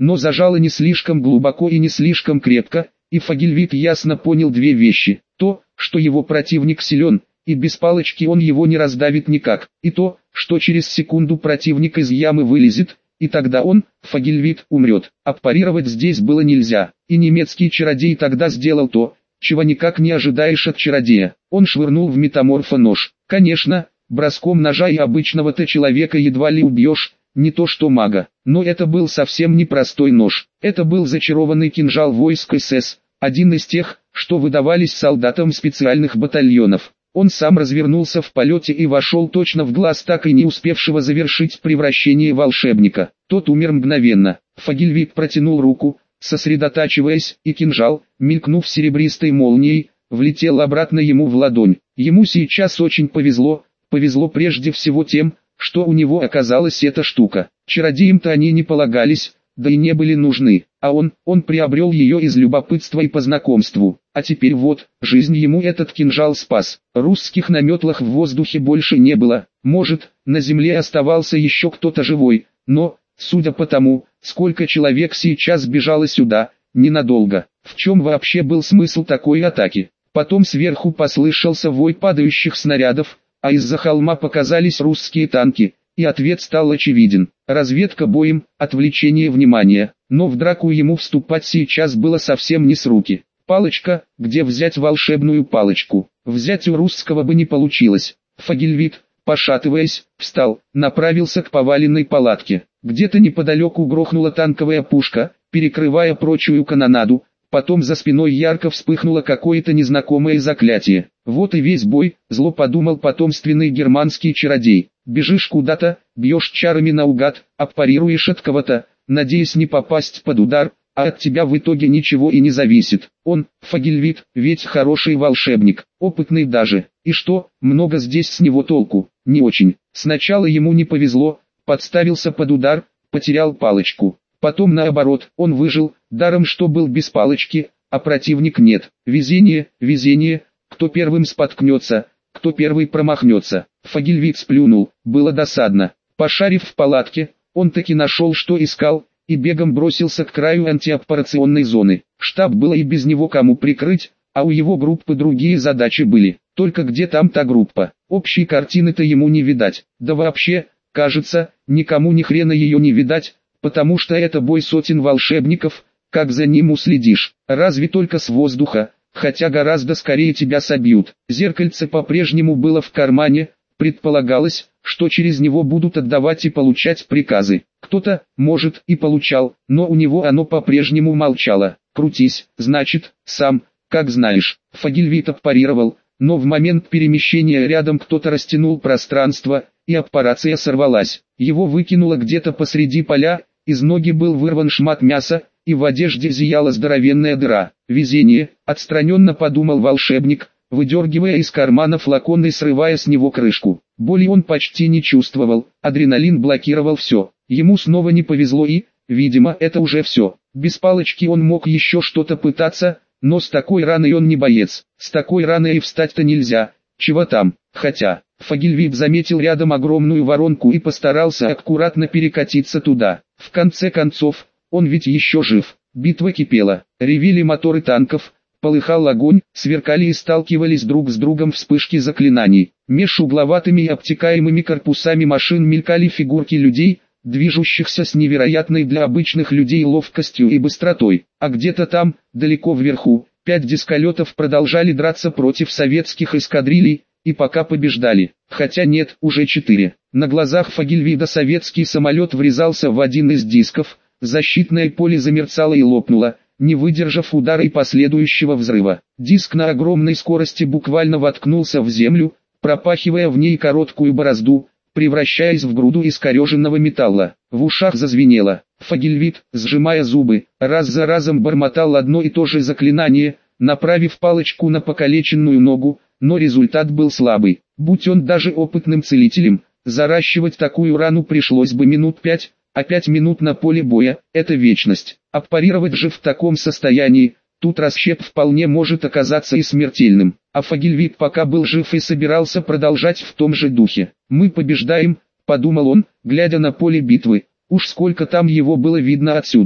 но зажало не слишком глубоко и не слишком крепко, и Фагельвит ясно понял две вещи. То, что его противник силен, и без палочки он его не раздавит никак, и то, что через секунду противник из ямы вылезет, и тогда он, Фагельвит, умрет. Аппарировать здесь было нельзя, и немецкий чародей тогда сделал то, чего никак не ожидаешь от чародея. Он швырнул в метаморфа нож. Конечно, броском ножа и обычного-то человека едва ли убьешь, не то что мага. Но это был совсем не простой нож. Это был зачарованный кинжал войск СС, один из тех, что выдавались солдатам специальных батальонов. Он сам развернулся в полете и вошел точно в глаз так и не успевшего завершить превращение волшебника. Тот умер мгновенно. Фагельвит протянул руку, сосредотачиваясь, и кинжал, мелькнув серебристой молнией, влетел обратно ему в ладонь. Ему сейчас очень повезло прежде всего тем, что у него оказалась эта штука. Чародеям-то они не полагались, да и не были нужны, а он приобрел ее из любопытства и по знакомству. А теперь вот, жизнь ему этот кинжал спас. Русских на метлах в воздухе больше не было, может, на земле оставался еще кто-то живой, но, судя по тому, сколько человек сейчас бежало сюда, ненадолго. В чем вообще был смысл такой атаки? Потом сверху послышался вой падающих снарядов, а из-за холма показались русские танки, и ответ стал очевиден. Разведка боем, отвлечение внимания, но в драку ему вступать сейчас было совсем не с руки. Палочка, где взять волшебную палочку? Взять у русского бы не получилось. Фагельвит, пошатываясь, встал, направился к поваленной палатке. Где-то неподалеку грохнула танковая пушка, перекрывая прочую канонаду, потом за спиной ярко вспыхнуло какое-то незнакомое заклятие. Вот и весь бой, зло подумал потомственный германский чародей. Бежишь куда-то, бьешь чарами наугад, аппарируешь от кого-то, надеясь не попасть под удар, а от тебя в итоге ничего и не зависит. Он, Фагельвит, ведь хороший волшебник, опытный даже. И что, много здесь с него толку? Не очень. Сначала ему не повезло, подставился под удар, потерял палочку. Потом наоборот, он выжил, даром что был без палочки, а противник нет. Везение, везение, кто первым споткнется, кто первый промахнется. Фагельвит сплюнул, было досадно. Пошарив в палатке, он таки нашел, что искал, и бегом бросился к краю антиоперационной зоны. Штаб было и без него кому прикрыть, а у его группы другие задачи были. Только где там та группа? Общей картины-то ему не видать. Да вообще, кажется, никому ни хрена ее не видать, потому что это бой сотен волшебников, как за ним уследишь. Разве только с воздуха, хотя гораздо скорее тебя собьют. Зеркальце по-прежнему было в кармане, предполагалось, что через него будут отдавать и получать приказы. Кто-то, может, и получал, но у него оно по-прежнему молчало. Крутись, значит, сам, как знаешь. Фагельвит аппарировал, но в момент перемещения рядом кто-то растянул пространство, и аппарация сорвалась. Его выкинуло где-то посреди поля, из ноги был вырван шмат мяса, и в одежде зияла здоровенная дыра. Везение, отстраненно подумал волшебник, выдергивая из кармана флакон и срывая с него крышку. Боли он почти не чувствовал, адреналин блокировал все. Ему снова не повезло и, видимо, это уже все. Без палочки он мог еще что-то пытаться, но с такой раной он не боец. С такой раной и встать-то нельзя, чего там. Хотя, Фагельвит заметил рядом огромную воронку и постарался аккуратно перекатиться туда. В конце концов, он ведь еще жив. Битва кипела, ревели моторы танков, полыхал огонь, сверкали и сталкивались друг с другом вспышки заклинаний. Меж угловатыми и обтекаемыми корпусами машин мелькали фигурки людей, движущихся с невероятной для обычных людей ловкостью и быстротой. А где-то там, далеко вверху, 5 дисколетов продолжали драться против советских эскадрилей, и пока побеждали. Хотя нет, уже 4. На глазах Фагельвида советский самолет врезался в один из дисков, защитное поле замерцало и лопнуло, не выдержав удара и последующего взрыва. Диск на огромной скорости буквально воткнулся в землю, пропахивая в ней короткую борозду, превращаясь в груду искореженного металла. В ушах зазвенело. Фагельвит, сжимая зубы, раз за разом бормотал одно и то же заклинание, направив палочку на покалеченную ногу, но результат был слабый. Будь он даже опытным целителем, заращивать такую рану пришлось бы минут 5, а 5 минут на поле боя – это вечность. Аппарировать же в таком состоянии, тут расщеп вполне может оказаться и смертельным. А Фагельвит пока был жив и собирался продолжать в том же духе. «Мы побеждаем», – подумал он, глядя на поле битвы. Уж сколько там его было видно отсюда.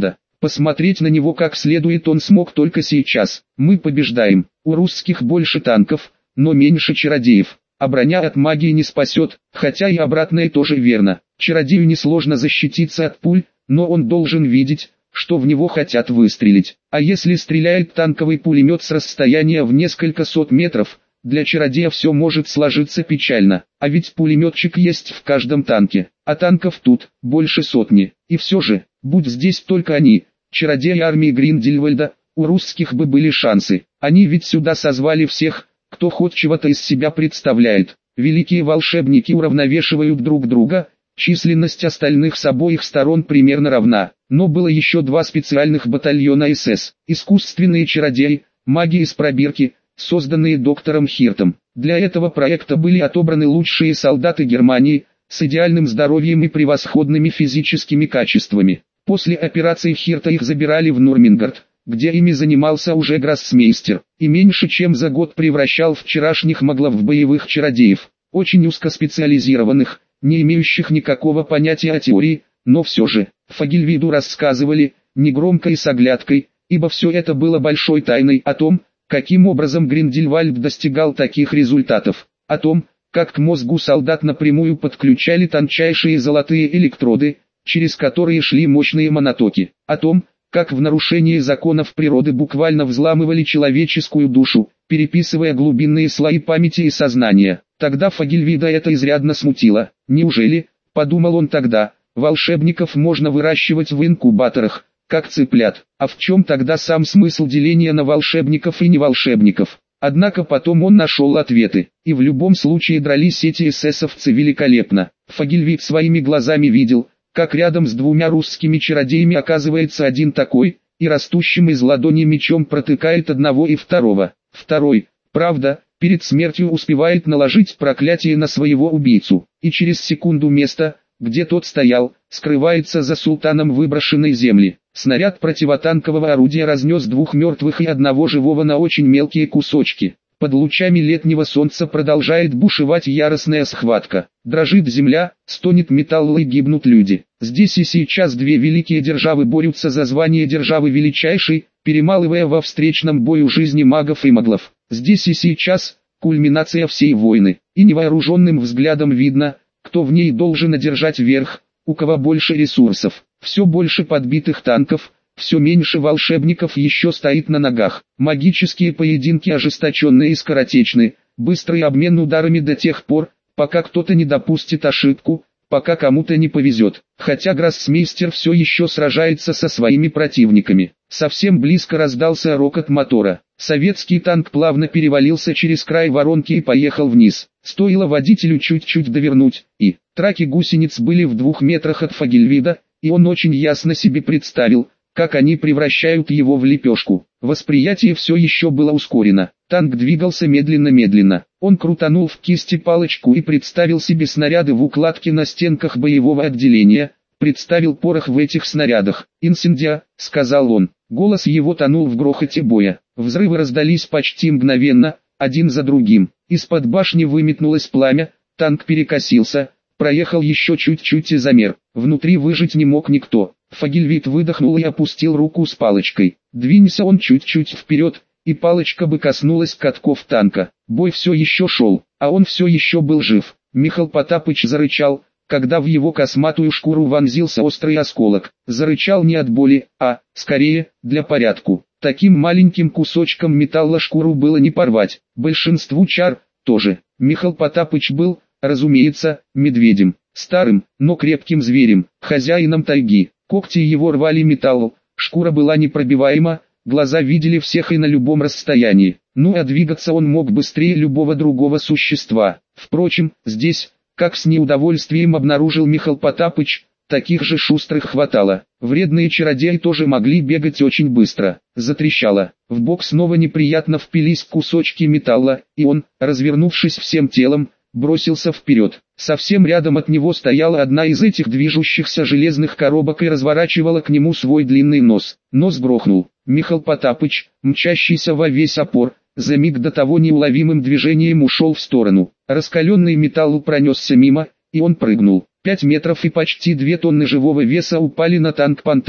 Посмотреть на него как следует он смог только сейчас. Мы побеждаем. У русских больше танков, но меньше чародеев. А броня от магии не спасет, хотя и обратное тоже верно. Чародею несложно защититься от пуль, но он должен видеть, что в него хотят выстрелить. А если стреляет танковый пулемет с расстояния в несколько сот метров, для чародея все может сложиться печально. А ведь пулеметчик есть в каждом танке, а танков тут больше сотни. И все же, будь здесь только они, чародеи армии Гриндельвальда, у русских бы были шансы. Они ведь сюда созвали всех, кто хоть чего-то из себя представляет. Великие волшебники уравновешивают друг друга, численность остальных с обоих сторон примерно равна. Но было еще два специальных батальона СС, искусственные чародеи, маги из пробирки, созданные доктором Хиртом. Для этого проекта были отобраны лучшие солдаты Германии, с идеальным здоровьем и превосходными физическими качествами. После операции Хирта их забирали в Нурмингард, где ими занимался уже гроссмейстер, и меньше чем за год превращал вчерашних маглов в боевых чародеев, очень узкоспециализированных, не имеющих никакого понятия о теории, но все же, Фогельвиду рассказывали, негромко и с оглядкой, ибо все это было большой тайной о том, каким образом Гриндельвальд достигал таких результатов, о том, как к мозгу солдат напрямую подключали тончайшие золотые электроды, через которые шли мощные монотоки, о том, как в нарушении законов природы буквально взламывали человеческую душу, переписывая глубинные слои памяти и сознания. Тогда Фогельвида это изрядно смутило. Неужели, подумал он тогда, волшебников можно выращивать в инкубаторах, как цыплят? А в чем тогда сам смысл деления на волшебников и неволшебников? Однако потом он нашел ответы, и в любом случае дрались эти эсэсовцы великолепно. Фогельвид своими глазами видел, как рядом с двумя русскими чародеями оказывается один такой, и растущим из ладони мечом протыкает одного и второго. Второй, правда, перед смертью успевает наложить проклятие на своего убийцу, и через секунду место, где тот стоял, скрывается за султаном выброшенной земли. Снаряд противотанкового орудия разнес двух мертвых и одного живого на очень мелкие кусочки. Под лучами летнего солнца продолжает бушевать яростная схватка. Дрожит земля, стонет металл и гибнут люди. Здесь и сейчас две великие державы борются за звание державы величайшей, перемалывая во встречном бою жизни магов и маглов. Здесь и сейчас кульминация всей войны, и невооруженным взглядом видно, кто в ней должен одержать верх, у кого больше ресурсов. Все больше подбитых танков, все меньше волшебников еще стоит на ногах. Магические поединки ожесточенные и скоротечны, быстрый обмен ударами до тех пор, пока кто-то не допустит ошибку, пока кому-то не повезет. Хотя гроссмейстер все еще сражается со своими противниками. Совсем близко раздался рокот мотора. Советский танк плавно перевалился через край воронки и поехал вниз. Стоило водителю чуть-чуть довернуть, и траки гусениц были в 2 метрах от Фогельвида, и он очень ясно себе представил, как они превращают его в лепешку. Восприятие все еще было ускорено. Танк двигался медленно-медленно. Он крутанул в кисти палочку и представил себе снаряды в укладке на стенках боевого отделения, представил порох в этих снарядах. «Инсендия», — сказал он. Голос его тонул в грохоте боя. Взрывы раздались почти мгновенно, один за другим. Из-под башни выметнулось пламя, танк перекосился, проехал еще чуть-чуть и замер. Внутри выжить не мог никто. Фогельвид выдохнул и опустил руку с палочкой. Двинься он чуть-чуть вперед, и палочка бы коснулась катков танка. Бой все еще шел, а он все еще был жив. Михал Потапыч зарычал, когда в его косматую шкуру вонзился острый осколок. Зарычал не от боли, а, скорее, для порядку. Таким маленьким кусочком металла шкуру было не порвать. Большинству чар тоже. Михал Потапыч был, разумеется, медведем. Старым, но крепким зверем, хозяином тайги. Когти его рвали металл, шкура была непробиваема, глаза видели всех и на любом расстоянии. Ну а двигаться он мог быстрее любого другого существа. Впрочем, здесь, как с неудовольствием обнаружил Михал Потапыч, таких же шустрых хватало. Вредные чародеи тоже могли бегать очень быстро. Затрещало. В бок снова неприятно впились кусочки металла, и он, развернувшись всем телом, бросился вперед. Совсем рядом от него стояла одна из этих движущихся железных коробок и разворачивала к нему свой длинный нос. Нос грохнул. Михал Потапыч, мчащийся во весь опор, за миг до того неуловимым движением ушел в сторону. Раскаленный металл пронесся мимо, и он прыгнул. 5 метров и почти 2 тонны живого веса упали на танк «Пантера».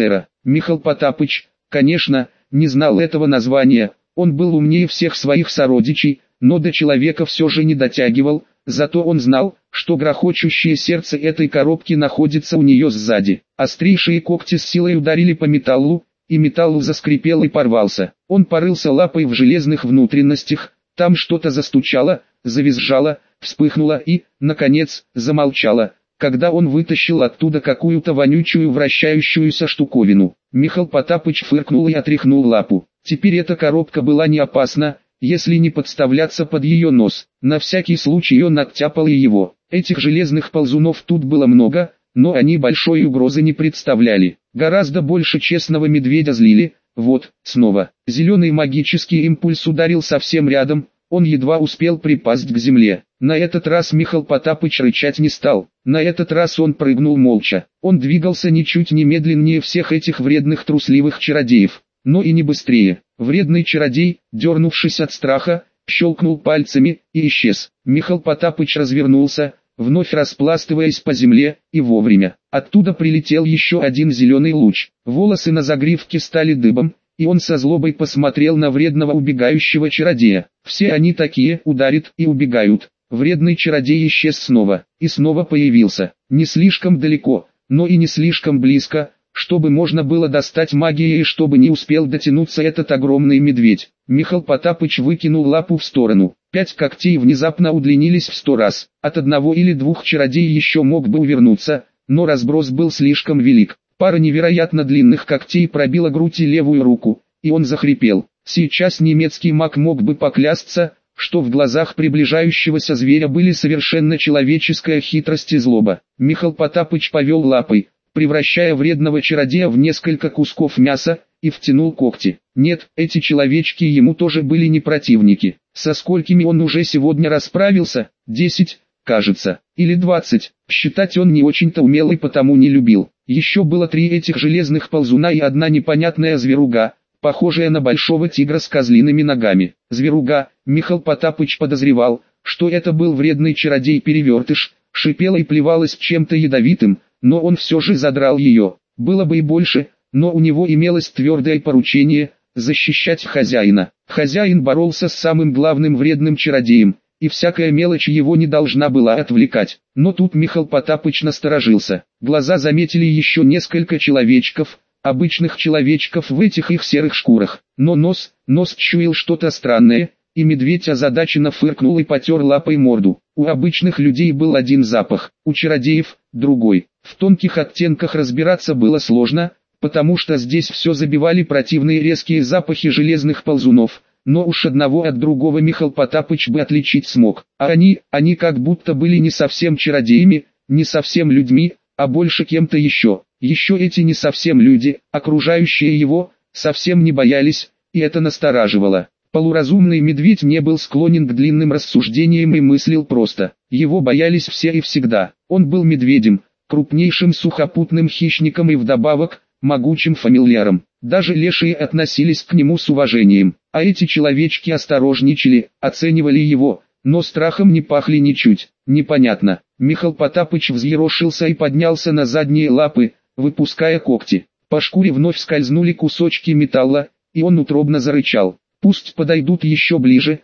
Михаил Потапыч, конечно, не знал этого названия, он был умнее всех своих сородичей, но до человека все же не дотягивал, зато он знал, что грохочущее сердце этой коробки находится у нее сзади. Острейшие когти с силой ударили по металлу, и металл заскрипел и порвался. Он порылся лапой в железных внутренностях, там что-то застучало, завизжало, вспыхнуло и, наконец, замолчало, когда он вытащил оттуда какую-то вонючую вращающуюся штуковину. Михаил Потапыч фыркнул и отряхнул лапу. Теперь эта коробка была не опасна, если не подставляться под ее нос. На всякий случай он оттяпал и его. Этих железных ползунов тут было много, но они большой угрозы не представляли. Гораздо больше честного медведя злили. Вот, снова. Зеленый магический импульс ударил совсем рядом, он едва успел припасть к земле. На этот раз Михаил Потапыч рычать не стал. На этот раз он прыгнул молча. Он двигался ничуть не медленнее всех этих вредных трусливых чародеев, но и не быстрее. Вредный чародей, дернувшись от страха, щелкнул пальцами и исчез. Михаил Потапыч развернулся, вновь распластываясь по земле, и вовремя. Оттуда прилетел еще один зеленый луч. Волосы на загривке стали дыбом, и он со злобой посмотрел на вредного убегающего чародея. Все они такие, ударят и убегают. Вредный чародей исчез снова, и снова появился. Не слишком далеко, но и не слишком близко, чтобы можно было достать магией и чтобы не успел дотянуться этот огромный медведь. Михаил Потапыч выкинул лапу в сторону. 5 когтей внезапно удлинились в 100 раз. От одного или двух чародей еще мог бы увернуться, но разброс был слишком велик. Пара невероятно длинных когтей пробила грудь и левую руку, и он захрипел. Сейчас немецкий маг мог бы поклясться, что в глазах приближающегося зверя были совершенно человеческая хитрость и злоба. Михаил Потапыч повел лапой, превращая вредного чародея в несколько кусков мяса, и втянул когти. Нет, эти человечки ему тоже были не противники. Со сколькими он уже сегодня расправился? 10, кажется, или 20. Считать он не очень-то умел и потому не любил. Еще было 3 этих железных ползуна и одна непонятная зверуга, похожая на большого тигра с козлиными ногами. Зверуга, Михаил Потапыч подозревал, что это был вредный чародей-перевертыш, шипела и плевалась чем-то ядовитым, но он все же задрал ее. Было бы и больше, но у него имелось твердое поручение – защищать хозяина. Хозяин боролся с самым главным вредным чародеем, и всякая мелочь его не должна была отвлекать. Но тут Михаил Потапыч насторожился. Глаза заметили еще несколько человечков, обычных человечков в этих их серых шкурах. Но нос чуял что-то странное, и медведь озадаченно фыркнул и потер лапой морду. У обычных людей был один запах, у чародеев – другой. В тонких оттенках разбираться было сложно, потому что здесь все забивали противные резкие запахи железных ползунов, но уж одного от другого Михаил Потапыч бы отличить смог. А они как будто были не совсем чародеями, не совсем людьми, а больше кем-то еще. Еще эти не совсем люди, окружающие его, совсем не боялись, и это настораживало. Полуразумный медведь не был склонен к длинным рассуждениям и мыслил просто. Его боялись все и всегда. Он был медведем, крупнейшим сухопутным хищником и вдобавок, могучим фамильяром. Даже лешие относились к нему с уважением, а эти человечки осторожничали, оценивали его, но страхом не пахли ничуть. Непонятно. Михаил Потапыч взъерошился и поднялся на задние лапы, выпуская когти. По шкуре вновь скользнули кусочки металла, и он утробно зарычал. Пусть подойдут еще ближе,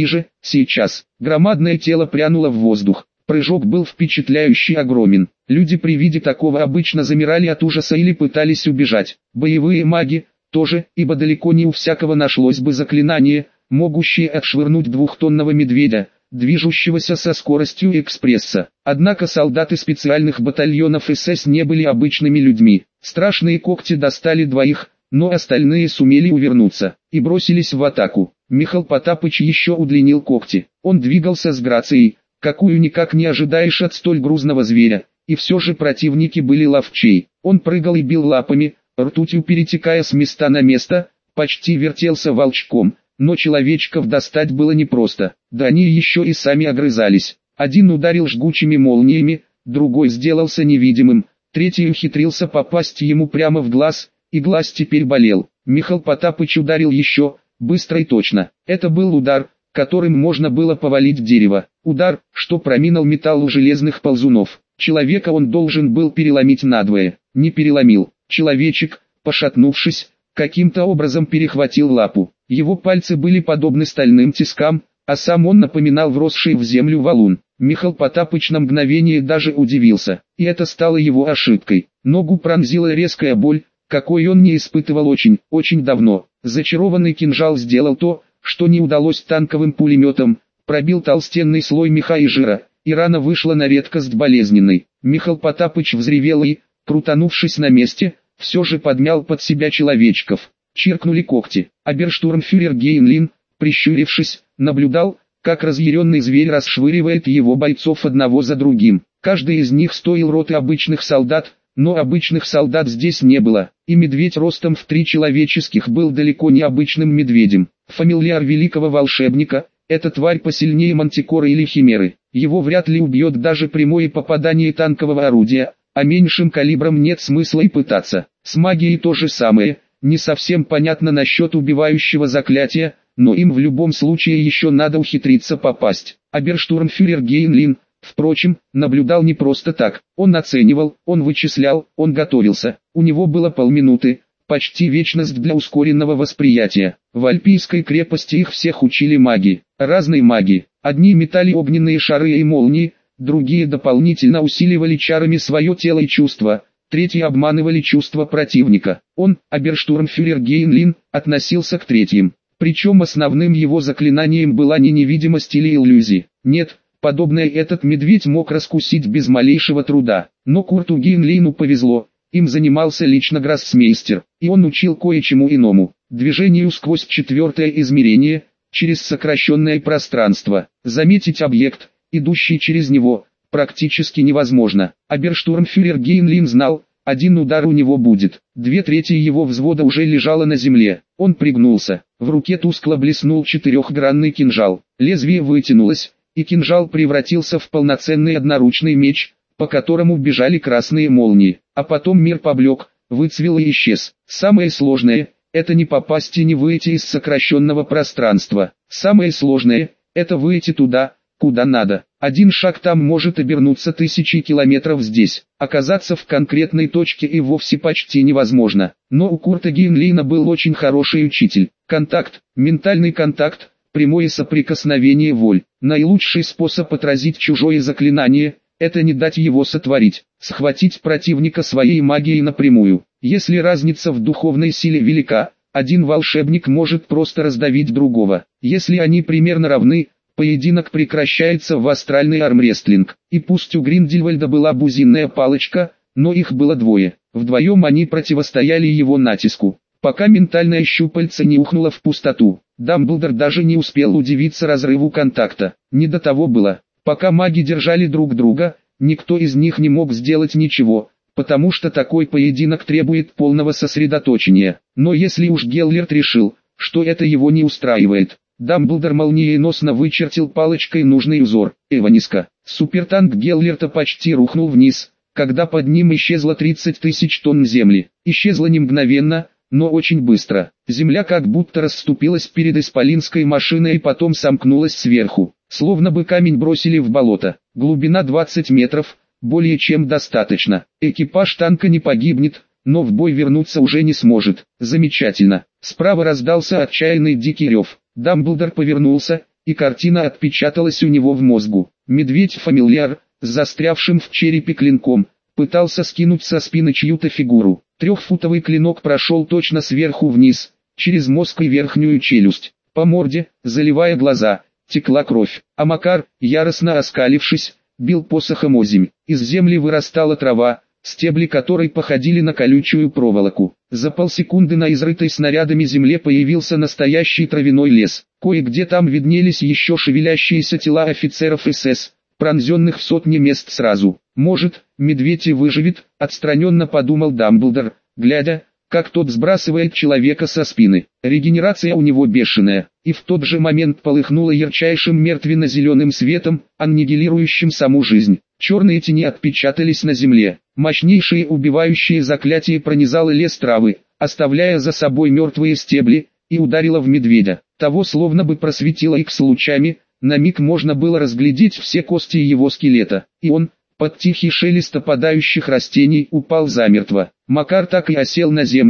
сейчас. Громадное тело прянуло в воздух. Прыжок был впечатляющий, огромен. Люди при виде такого обычно замирали от ужаса или пытались убежать. Боевые маги тоже, ибо далеко не у всякого нашлось бы заклинание, могущее отшвырнуть двухтонного медведя, движущегося со скоростью экспресса. Однако солдаты специальных батальонов СС не были обычными людьми. Страшные когти достали двоих, но остальные сумели увернуться и бросились в атаку. Михаил Потапыч еще удлинил когти. Он двигался с грацией, какую никак не ожидаешь от столь грузного зверя, и все же противники были ловчей. Он прыгал и бил лапами, ртутью перетекая с места на место, почти вертелся волчком, но человечков достать было непросто, да они еще и сами огрызались. Один ударил жгучими молниями, другой сделался невидимым, третий ухитрился попасть ему прямо в глаз, и глаз теперь болел. Михаил Потапыч ударил еще, быстро и точно. Это был удар, которым можно было повалить дерево. Удар, что проминал металл у железных ползунов. Человека он должен был переломить надвое. Не переломил. Человечек, пошатнувшись, каким-то образом перехватил лапу. Его пальцы были подобны стальным тискам, а сам он напоминал вросший в землю валун. Михаил Потапыч на мгновение даже удивился, и это стало его ошибкой. Ногу пронзила резкая боль, какой он не испытывал очень, очень давно. Зачарованный кинжал сделал то, что не удалось танковым пулеметом, пробил толстенный слой меха и жира, и рана вышла на редкость болезненной. Михаил Потапыч взревел и, крутанувшись на месте, все же подмял под себя человечков. Чиркнули когти. Оберштурмфюрер Гейнлин, прищурившись, наблюдал, как разъяренный зверь расшвыривает его бойцов одного за другим. Каждый из них стоил роты обычных солдат, но обычных солдат здесь не было, и медведь ростом в 3 человеческих был далеко не обычным медведем. Фамильяр великого волшебника, эта тварь посильнее мантикоры или химеры. Его вряд ли убьет даже прямое попадание танкового орудия, а меньшим калибром нет смысла и пытаться. С магией то же самое, не совсем понятно насчет убивающего заклятия, но им в любом случае еще надо ухитриться попасть. Оберштурмфюрер Гейнлин, впрочем, наблюдал не просто так. Он оценивал, он вычислял, он готовился. У него было полминуты, почти вечность для ускоренного восприятия. В Альпийской крепости их всех учили маги, разные маги. Одни метали огненные шары и молнии, другие дополнительно усиливали чарами свое тело и чувства, третьи обманывали чувства противника. Он, оберштурмфюрер Гейнлин, относился к третьим. Причем основным его заклинанием была не невидимость или иллюзия. Нет, подобное этот медведь мог раскусить без малейшего труда. Но Курту Гейнлину повезло, им занимался лично гроссмейстер, и он учил кое-чему иному. Движению сквозь 4-е измерение, через сокращенное пространство. Заметить объект, идущий через него, практически невозможно. Оберштурмфюрер Гейнлин знал, один удар у него будет. 2/3 его взвода уже лежало на земле. Он пригнулся. В руке тускло блеснул 4-гранный кинжал. Лезвие вытянулось, и кинжал превратился в полноценный одноручный меч, по которому бежали красные молнии. А потом мир поблек, выцвел и исчез. Самое сложное – это не попасть и не выйти из сокращенного пространства. Самое сложное – это выйти туда, куда надо. Один шаг там может обернуться 1000 километров здесь. Оказаться в конкретной точке и вовсе почти невозможно. Но у Курта Гейнлина был очень хороший учитель. Контакт, ментальный контакт, прямое соприкосновение воль. Наилучший способ отразить чужое заклинание – это не дать его сотворить. Схватить противника своей магией напрямую. Если разница в духовной силе велика, один волшебник может просто раздавить другого. Если они примерно равны, поединок прекращается в астральный армрестлинг. И пусть у Гриндельвальда была бузинная палочка, но их было двое. Вдвоем они противостояли его натиску, пока ментальное щупальце не ухнуло в пустоту. Дамблдор даже не успел удивиться разрыву контакта. Не до того было. Пока маги держали друг друга, никто из них не мог сделать ничего, потому что такой поединок требует полного сосредоточения. Но если уж Геллерт решил, что это его не устраивает, Дамблдор молниеносно вычертил палочкой нужный узор. Эваниска. Супертанк Геллерта почти рухнул вниз, когда под ним исчезло 30 000 тонн земли. Исчезло не мгновенно, но очень быстро. Земля как будто расступилась перед исполинской машиной и потом сомкнулась сверху, словно бы камень бросили в болото. Глубина 20 метров, более чем достаточно. Экипаж танка не погибнет, но в бой вернуться уже не сможет. Замечательно. Справа раздался отчаянный дикий рев. Дамблдор повернулся, и картина отпечаталась у него в мозгу. Медведь-фамильяр, с застрявшим в черепе клинком, пытался скинуть со спины чью-то фигуру. 3-футовый клинок прошел точно сверху вниз, через мозг и верхнюю челюсть. По морде, заливая глаза, текла кровь. А Макар, яростно оскалившись, бил посохом озимь. Из земли вырастала трава, стебли которой походили на колючую проволоку. За полсекунды на изрытой снарядами земле появился настоящий травяной лес. Кое-где там виднелись еще шевелящиеся тела офицеров СС, пронзенных в сотни мест сразу. «Может, медведь и выживет», — отстраненно подумал Дамблдор, глядя, как тот сбрасывает человека со спины. Регенерация у него бешеная, и в тот же момент полыхнула ярчайшим мертвенно-зеленым светом, аннигилирующим саму жизнь. Черные тени отпечатались на земле. Мощнейшее убивающее заклятие пронизало лес травы, оставляя за собой мертвые стебли, и ударило в медведя. Того словно бы просветило Икс лучами, на миг можно было разглядеть все кости его скелета, и он, под тихий шелест опадающих растений, упал замертво. Макар так и осел на землю,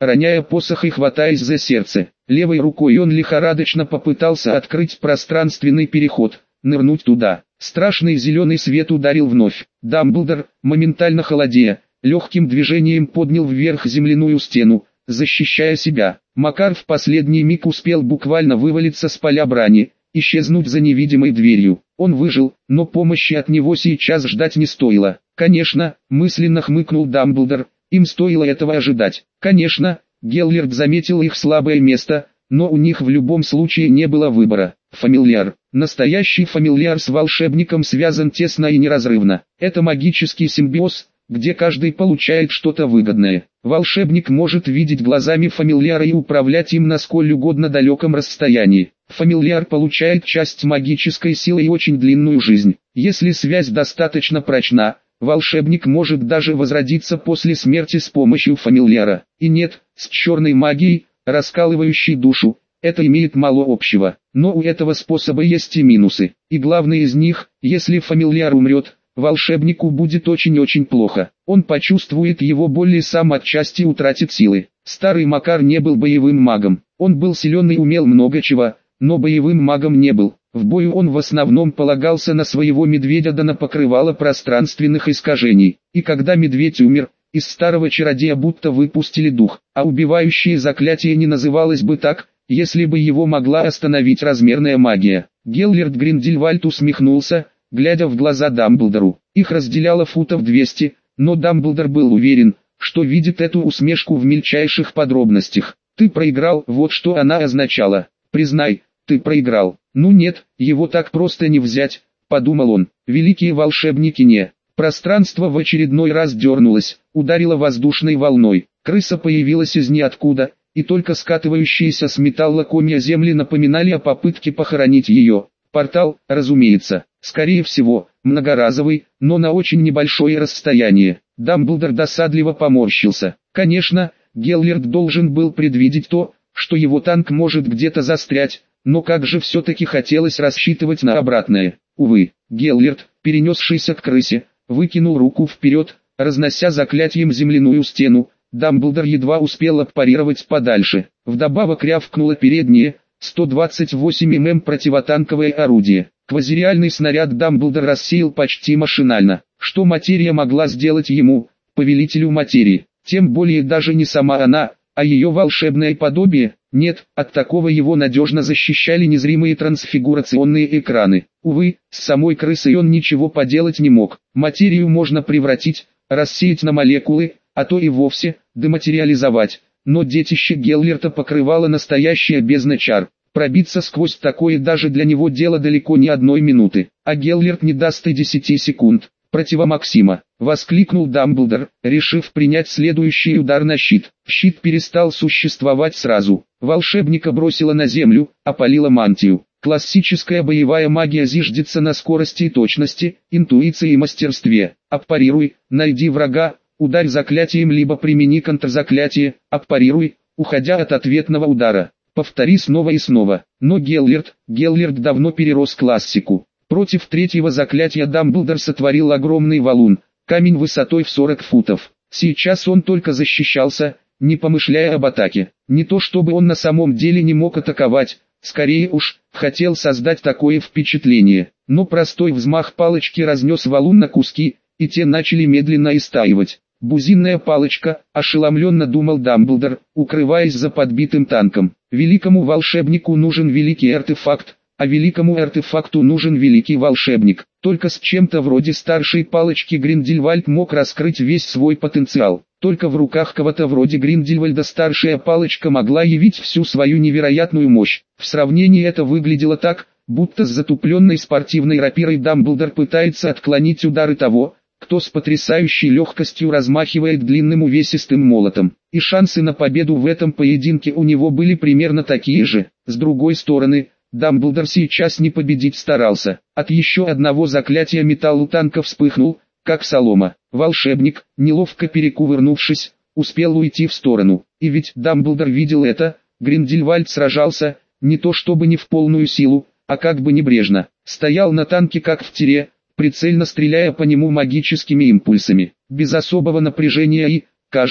роняя посох и хватаясь за сердце. Левой рукой он лихорадочно попытался открыть пространственный переход, нырнуть туда. Страшный зеленый свет ударил вновь. Дамблдор, моментально холодея, легким движением поднял вверх земляную стену, защищая себя. Макар в последний миг успел буквально вывалиться с поля брани, исчезнуть за невидимой дверью. Он выжил, но помощи от него сейчас ждать не стоило. Конечно, мысленно хмыкнул Дамблдор, им стоило этого ожидать. Конечно, Геллерд заметил их слабое место, но у них в любом случае не было выбора. Фамильяр. Настоящий фамильяр с волшебником связан тесно и неразрывно. Это магический симбиоз, где каждый получает что-то выгодное. Волшебник может видеть глазами фамильяра и управлять им на сколь угодно далеком расстоянии. Фамильяр получает часть магической силы и очень длинную жизнь. Если связь достаточно прочна, волшебник может даже возродиться после смерти с помощью фамильяра. И нет, с черной магией, раскалывающей душу, это имеет мало общего. Но у этого способа есть и минусы. И главный из них, если фамильяр умрет, волшебнику будет очень-очень плохо. Он почувствует его боль и сам отчасти утратит силы. Старый Макар не был боевым магом. Он был силен и умел много чего, но боевым магом не был. В бою он в основном полагался на своего медведя да на покрывало пространственных искажений. И когда медведь умер, из старого чародея будто выпустили дух, а убивающее заклятие не называлось бы так, если бы его могла остановить размерная магия. Геллерд Гриндельвальд усмехнулся, глядя в глаза Дамблдору. Их разделяло футов 200, но Дамблдор был уверен, что видит эту усмешку в мельчайших подробностях. «Ты проиграл», вот что она означала. «Признай, ты проиграл». «Ну нет, его так просто не взять», подумал он. Великие волшебники не. Пространство в очередной раз дернулось, ударило воздушной волной. Крыса появилась из ниоткуда, и только скатывающиеся с металла комья земли напоминали о попытке похоронить ее. Портал, разумеется, скорее всего, многоразовый, но на очень небольшое расстояние. Дамблдор досадливо поморщился. Конечно, Геллерд должен был предвидеть то, что его танк может где-то застрять, но как же все-таки хотелось рассчитывать на обратное. Увы, Геллерд, перенесшийся к крысе, выкинул руку вперед, разнося заклятием земляную стену. Дамблдор едва успел отпарировать подальше. Вдобавок рявкнуло переднее, 128 мм противотанковое орудие. Квазиреальный снаряд Дамблдор рассеял почти машинально. Что материя могла сделать ему, повелителю материи? Тем более даже не сама она, а ее волшебное подобие. Нет, от такого его надежно защищали незримые трансфигурационные экраны. Увы, с самой крысой он ничего поделать не мог. Материю можно превратить, рассеять на молекулы, а то и вовсе дематериализовать. Но детище Геллерта покрывало настоящая бездна чар. Пробиться сквозь такое даже для него дело далеко не одной минуты. А Геллерт не даст и 10 секунд. «Противомаксима!» — воскликнул Дамблдор, решив принять следующий удар на щит. Щит перестал существовать сразу. Волшебника бросило на землю, опалило мантию. Классическая боевая магия зиждется на скорости и точности, интуиции и мастерстве. Аппарируй, найди врага, ударь заклятием либо примени контрзаклятие, аппарируй, уходя от ответного удара. Повтори снова и снова. Но Геллерд давно перерос классику. Против третьего заклятия Дамблдор сотворил огромный валун, камень высотой в 40 футов. Сейчас он только защищался, не помышляя об атаке. Не то чтобы он на самом деле не мог атаковать, скорее уж, хотел создать такое впечатление. Но простой взмах палочки разнес валун на куски, и те начали медленно истаивать. «Бузинная палочка», — ошеломленно думал Дамблдор, укрываясь за подбитым танком. «Великому волшебнику нужен великий артефакт, а великому артефакту нужен великий волшебник». Только с чем-то вроде старшей палочки Гриндельвальд мог раскрыть весь свой потенциал. Только в руках кого-то вроде Гриндельвальда старшая палочка могла явить всю свою невероятную мощь. В сравнении это выглядело так, будто с затупленной спортивной рапирой Дамблдор пытается отклонить удары того, кто с потрясающей легкостью размахивает длинным увесистым молотом. И шансы на победу в этом поединке у него были примерно такие же. С другой стороны, Дамблдор сейчас не победить старался. От еще одного заклятия металл у танка вспыхнул, как солома. Волшебник, неловко перекувырнувшись, успел уйти в сторону. И ведь Дамблдор видел это, Гриндельвальд сражался, не то чтобы не в полную силу, а как бы небрежно. Стоял на танке как в тире, прицельно стреляя по нему магическими импульсами, без особого напряжения и, кажется,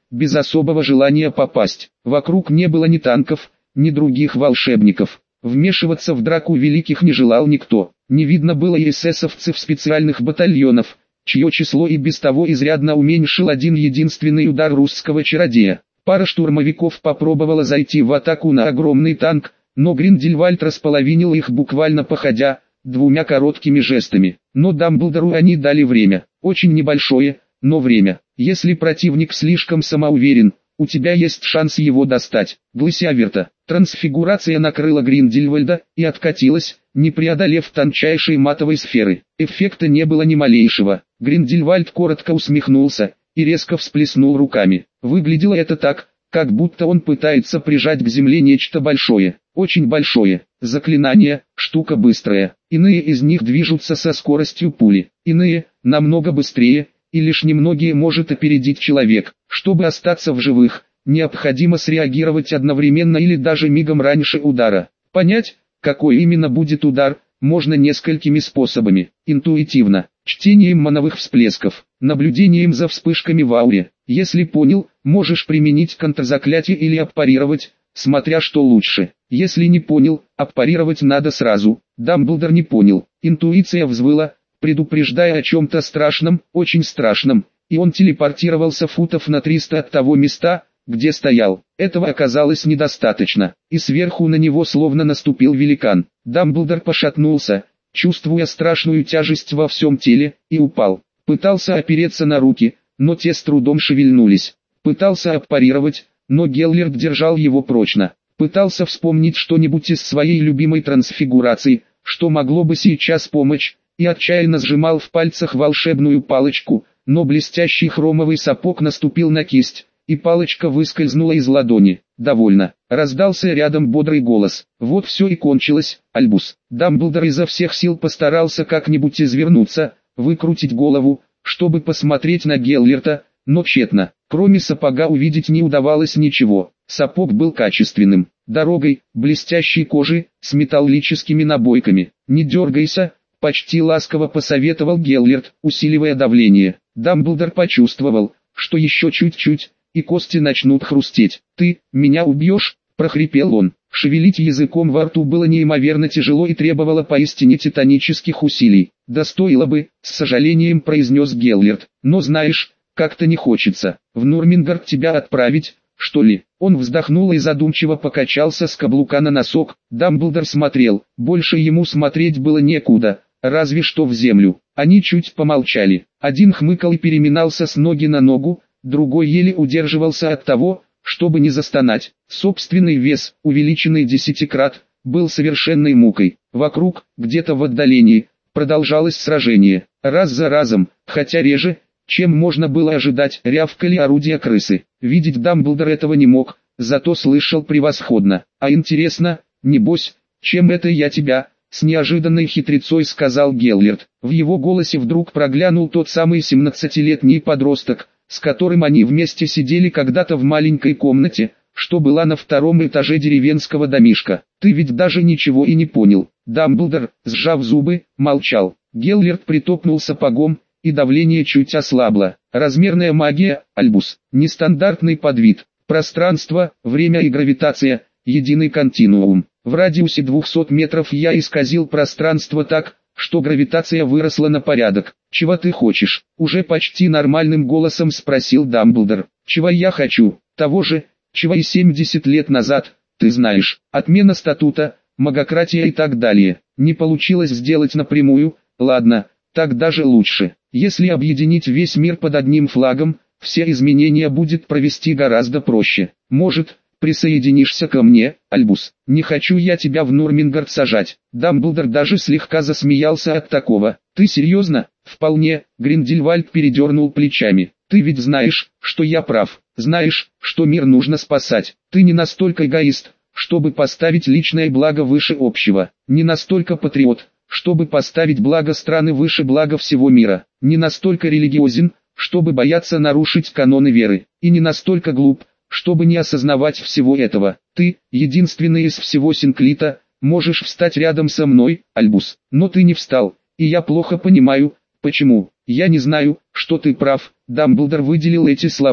без особого желания попасть. Вокруг не было ни танков, ни других волшебников. Вмешиваться в драку великих не желал никто. Не видно было и эсэсовцев специальных батальонов, чье число и без того изрядно уменьшил один единственный удар русского чародея. Пара штурмовиков попробовала зайти в атаку на огромный танк, но Гриндельвальд располовинил их буквально походя, двумя короткими жестами. Но Дамблдору они дали время, очень небольшое, но время. Если противник слишком самоуверен, у тебя есть шанс его достать. Гласиаверта. Трансфигурация накрыла Гриндельвальда и откатилась, не преодолев тончайшей матовой сферы. Эффекта не было ни малейшего. Гриндельвальд коротко усмехнулся и резко всплеснул руками. Выглядело это так, как будто он пытается прижать к земле нечто большое, очень большое. Заклинание – штука быстрая. Иные из них движутся со скоростью пули, иные – намного быстрее, и лишь немногие может опередить человек. Чтобы остаться в живых, необходимо среагировать одновременно или даже мигом раньше удара. Понять, какой именно будет удар, можно несколькими способами. Интуитивно, чтением мановых всплесков, наблюдением за вспышками в ауре. Если понял, можешь применить контрзаклятие или аппарировать, смотря что лучше. Если не понял, аппарировать надо сразу. Дамблдор не понял. Интуиция взвыла, предупреждая о чем-то страшном, очень страшном, и он телепортировался футов на 300 от того места, где стоял. Этого оказалось недостаточно, и сверху на него словно наступил великан. Дамблдор пошатнулся, чувствуя страшную тяжесть во всем теле, и упал. Пытался опереться на руки, но те с трудом шевельнулись. Пытался аппарировать, но Геллерт держал его прочно. Пытался вспомнить что-нибудь из своей любимой трансфигурации, что могло бы сейчас помочь, и отчаянно сжимал в пальцах волшебную палочку, но блестящий хромовый сапог наступил на кисть, и палочка выскользнула из ладони. «Довольно», — раздался рядом бодрый голос. «Вот все и кончилось, Альбус». Дамблдор изо всех сил постарался как-нибудь извернуться, выкрутить голову, чтобы посмотреть на Геллерта, но тщетно. Кроме сапога увидеть не удавалось ничего. Сапог был качественным, дорогой, блестящей кожи, с металлическими набойками. «Не дергайся», — почти ласково посоветовал Геллерт, усиливая давление. Дамблдор почувствовал, что еще чуть-чуть, и кости начнут хрустеть. «Ты меня убьешь?» — прохрипел он. Шевелить языком во рту было неимоверно тяжело и требовало поистине титанических усилий. «Да стоило бы», — с сожалением произнес Геллерт. «Но знаешь, как-то не хочется. В Нурмингард тебя отправить, что ли?» Он вздохнул и задумчиво покачался с каблука на носок. Дамблдор смотрел. Больше ему смотреть было некуда, разве что в землю. Они чуть помолчали. Один хмыкал и переминался с ноги на ногу, другой еле удерживался от того, чтобы не застонать. Собственный вес, увеличенный 10 крат, был совершенной мукой. Вокруг, где-то в отдалении, продолжалось сражение. Раз за разом, хотя реже, чем можно было ожидать, рявкали орудия крысы. Видеть Дамблдор этого не мог, зато слышал превосходно. «А интересно, небось, чем это я тебя?» — с неожиданной хитрецой сказал Геллерт. В его голосе вдруг проглянул тот самый 17-летний подросток, с которым они вместе сидели когда-то в маленькой комнате, что была на 2-м этаже деревенского домишка. «Ты ведь даже ничего и не понял». Дамблдор, сжав зубы, молчал. Геллерт притопнул сапогом, и давление чуть ослабло. «Размерная магия, Альбус, нестандартный подвид, пространство, время и гравитация, единый континуум. В радиусе 200 метров я исказил пространство так, что гравитация выросла на порядок. Чего ты хочешь?» Уже почти нормальным голосом спросил Дамблдор. «Чего я хочу? Того же, чего и 70 лет назад, ты знаешь. Отмена статута, магократия и так далее. Не получилось сделать напрямую, ладно, так даже лучше. Если объединить весь мир под одним флагом, все изменения будет провести гораздо проще. Может, присоединишься ко мне, Альбус? Не хочу я тебя в Нурмингард сажать». Дамблдор даже слегка засмеялся от такого. «Ты серьезно?» «Вполне», — Гриндельвальд передернул плечами. «Ты ведь знаешь, что я прав. Знаешь, что мир нужно спасать. Ты не настолько эгоист, чтобы поставить личное благо выше общего. Не настолько патриот, чтобы поставить благо страны выше блага всего мира. Не настолько религиозен, чтобы бояться нарушить каноны веры. И не настолько глуп, чтобы не осознавать всего этого. Ты, единственный из всего Синклита, можешь встать рядом со мной, Альбус. Но ты не встал, и я плохо понимаю, почему. Я не знаю, что ты прав». Дамблдор выделил эти слова.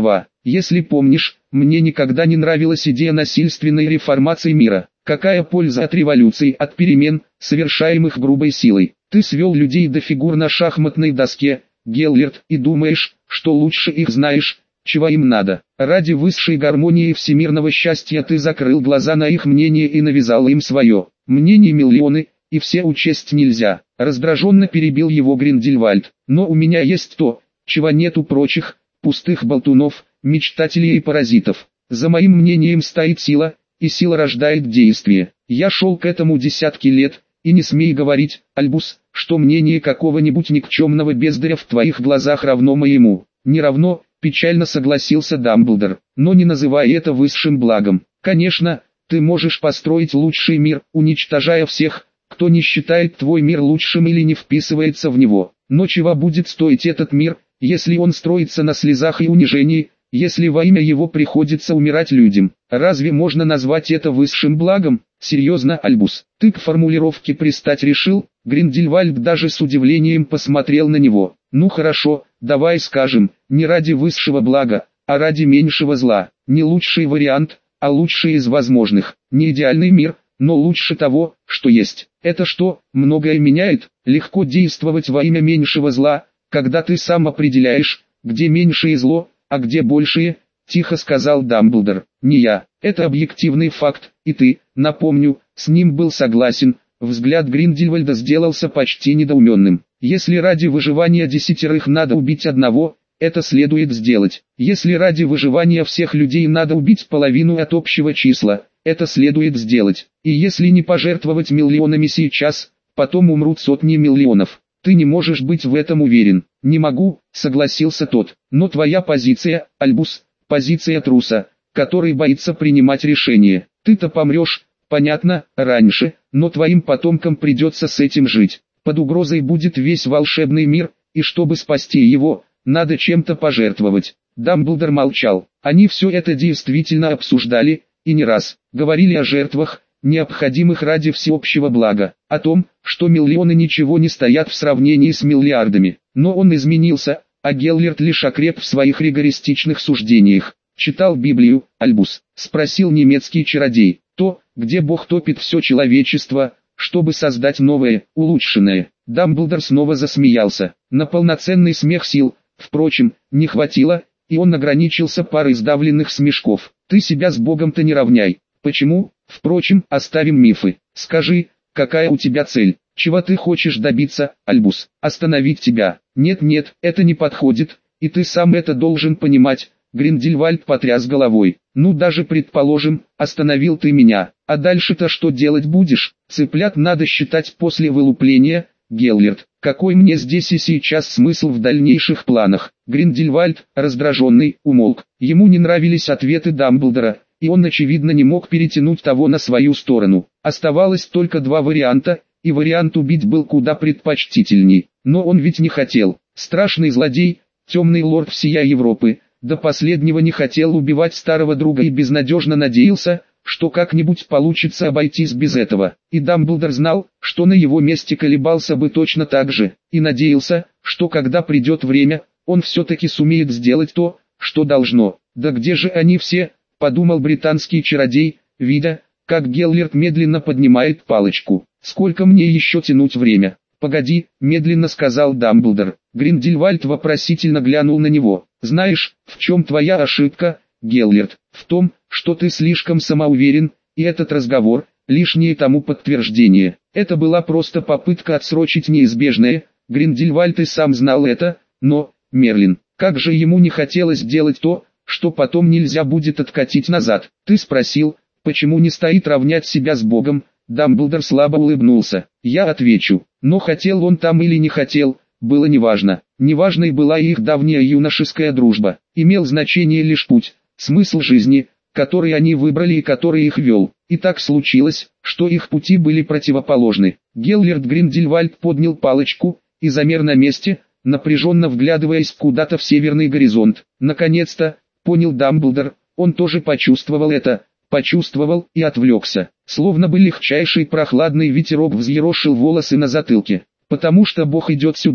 Если помнишь, мне никогда не нравилась идея насильственной реформации мира. Какая польза от революций, от перемен, совершаемых грубой силой? Ты свел людей до фигур на шахматной доске, Геллерт, и думаешь, что лучше их знаешь, чего им надо. Ради высшей гармонии и всемирного счастья ты закрыл глаза на их мнение и навязал им свое. Мнение миллионы, и все учесть нельзя. Раздраженно перебил его Гриндельвальд. Но у меня есть то, чего нет у прочих, пустых болтунов, мечтателей и паразитов. За моим мнением стоит сила, и сила рождает действие. Я шел к этому десятки лет, и не смей говорить, Альбус, что мнение какого-нибудь никчемного бездаря в твоих глазах равно моему. Не равно, печально согласился Дамблдор, но не называй это высшим благом. Конечно, ты можешь построить лучший мир, уничтожая всех, кто не считает твой мир лучшим или не вписывается в него. Но чего будет стоить этот мир, если он строится на слезах и унижении, если во имя его приходится умирать людям? Разве можно назвать это высшим благом? Серьезно, Альбус, ты к формулировке пристать решил? Гриндельвальд даже с удивлением посмотрел на него. Ну хорошо, давай скажем, не ради высшего блага, а ради меньшего зла. Не лучший вариант, а лучший из возможных. Не идеальный мир, но лучше того, что есть. Это что, многое меняет? Легко действовать во имя меньшего зла, когда ты сам определяешь, где меньшее зло, а где большее, тихо сказал Дамблдор. Не я, это объективный факт, и ты, напомню, с ним был согласен. Взгляд Гриндельвальда сделался почти недоуменным. Если ради выживания 10 надо убить одного, это следует сделать. Если ради выживания всех людей надо убить половину от общего числа, это следует сделать. И если не пожертвовать миллионами сейчас, потом умрут сотни миллионов. Ты не можешь быть в этом уверен. Не могу, согласился тот. Но твоя позиция, Альбус, позиция труса, который боится принимать решения. Ты-то помрешь, понятно, раньше, но твоим потомкам придется с этим жить. Под угрозой будет весь волшебный мир, и чтобы спасти его, надо чем-то пожертвовать. Дамблдор молчал. Они все это действительно обсуждали, и не раз. Говорили о жертвах, необходимых ради всеобщего блага, о том, что миллионы ничего не стоят в сравнении с миллиардами. Но он изменился, а Геллерт лишь окреп в своих ригористичных суждениях. «Читал Библию, Альбус?» — спросил немецкий чародей. «То, где Бог топит все человечество, чтобы создать новое, улучшенное». Дамблдор снова засмеялся. На полноценный смех сил, впрочем, не хватило, и он ограничился парой сдавленных смешков. «Ты себя с Богом-то не равняй». «Почему? Впрочем, оставим мифы. Скажи, какая у тебя цель? Чего ты хочешь добиться, Альбус? Остановить тебя?» «Нет, это не подходит, и ты сам это должен понимать». Гриндельвальд потряс головой. «Ну даже предположим, остановил ты меня, а дальше-то что делать будешь? Цыплят надо считать после вылупления, Геллерт. Какой мне здесь и сейчас смысл в дальнейших планах?» Гриндельвальд, раздраженный, умолк. Ему не нравились ответы Дамблдора, и он очевидно не мог перетянуть того на свою сторону. Оставалось только два варианта, и вариант убить был куда предпочтительней. Но он ведь не хотел. Страшный злодей, темный лорд всея Европы, до последнего не хотел убивать старого друга и безнадежно надеялся, что как-нибудь получится обойтись без этого. И Дамблдор знал, что на его месте колебался бы точно так же, и надеялся, что когда придет время, он все-таки сумеет сделать то, что должно. «Да где же они все?» — подумал британский чародей, видя, как Геллерт медленно поднимает палочку. «Сколько мне еще тянуть время?» «Погоди», — медленно сказал Дамблдор. Гриндельвальд вопросительно глянул на него. «Знаешь, в чем твоя ошибка, Геллерт? В том, что ты слишком самоуверен, и этот разговор — лишнее тому подтверждение. Это была просто попытка отсрочить неизбежное, Гриндельвальд и сам знал это, но, Мерлин, как же ему не хотелось делать то, что потом нельзя будет откатить назад. Ты спросил, почему не стоит равнять себя с Богом?» Дамблдор слабо улыбнулся. «Я отвечу, но хотел он там или не хотел, было неважно. Неважной была и их давняя юношеская дружба. Имел значение лишь путь, смысл жизни, который они выбрали и который их вел. И так случилось, что их пути были противоположны. Геллерт Гриндельвальд поднял палочку и замер на месте, напряженно вглядываясь куда-то в северный горизонт. Наконец-то, понял Дамблдор, он тоже почувствовал это. Почувствовал и отвлекся, словно бы легчайший прохладный ветерок взъерошил волосы на затылке. «Потому что Бог идет сюда», —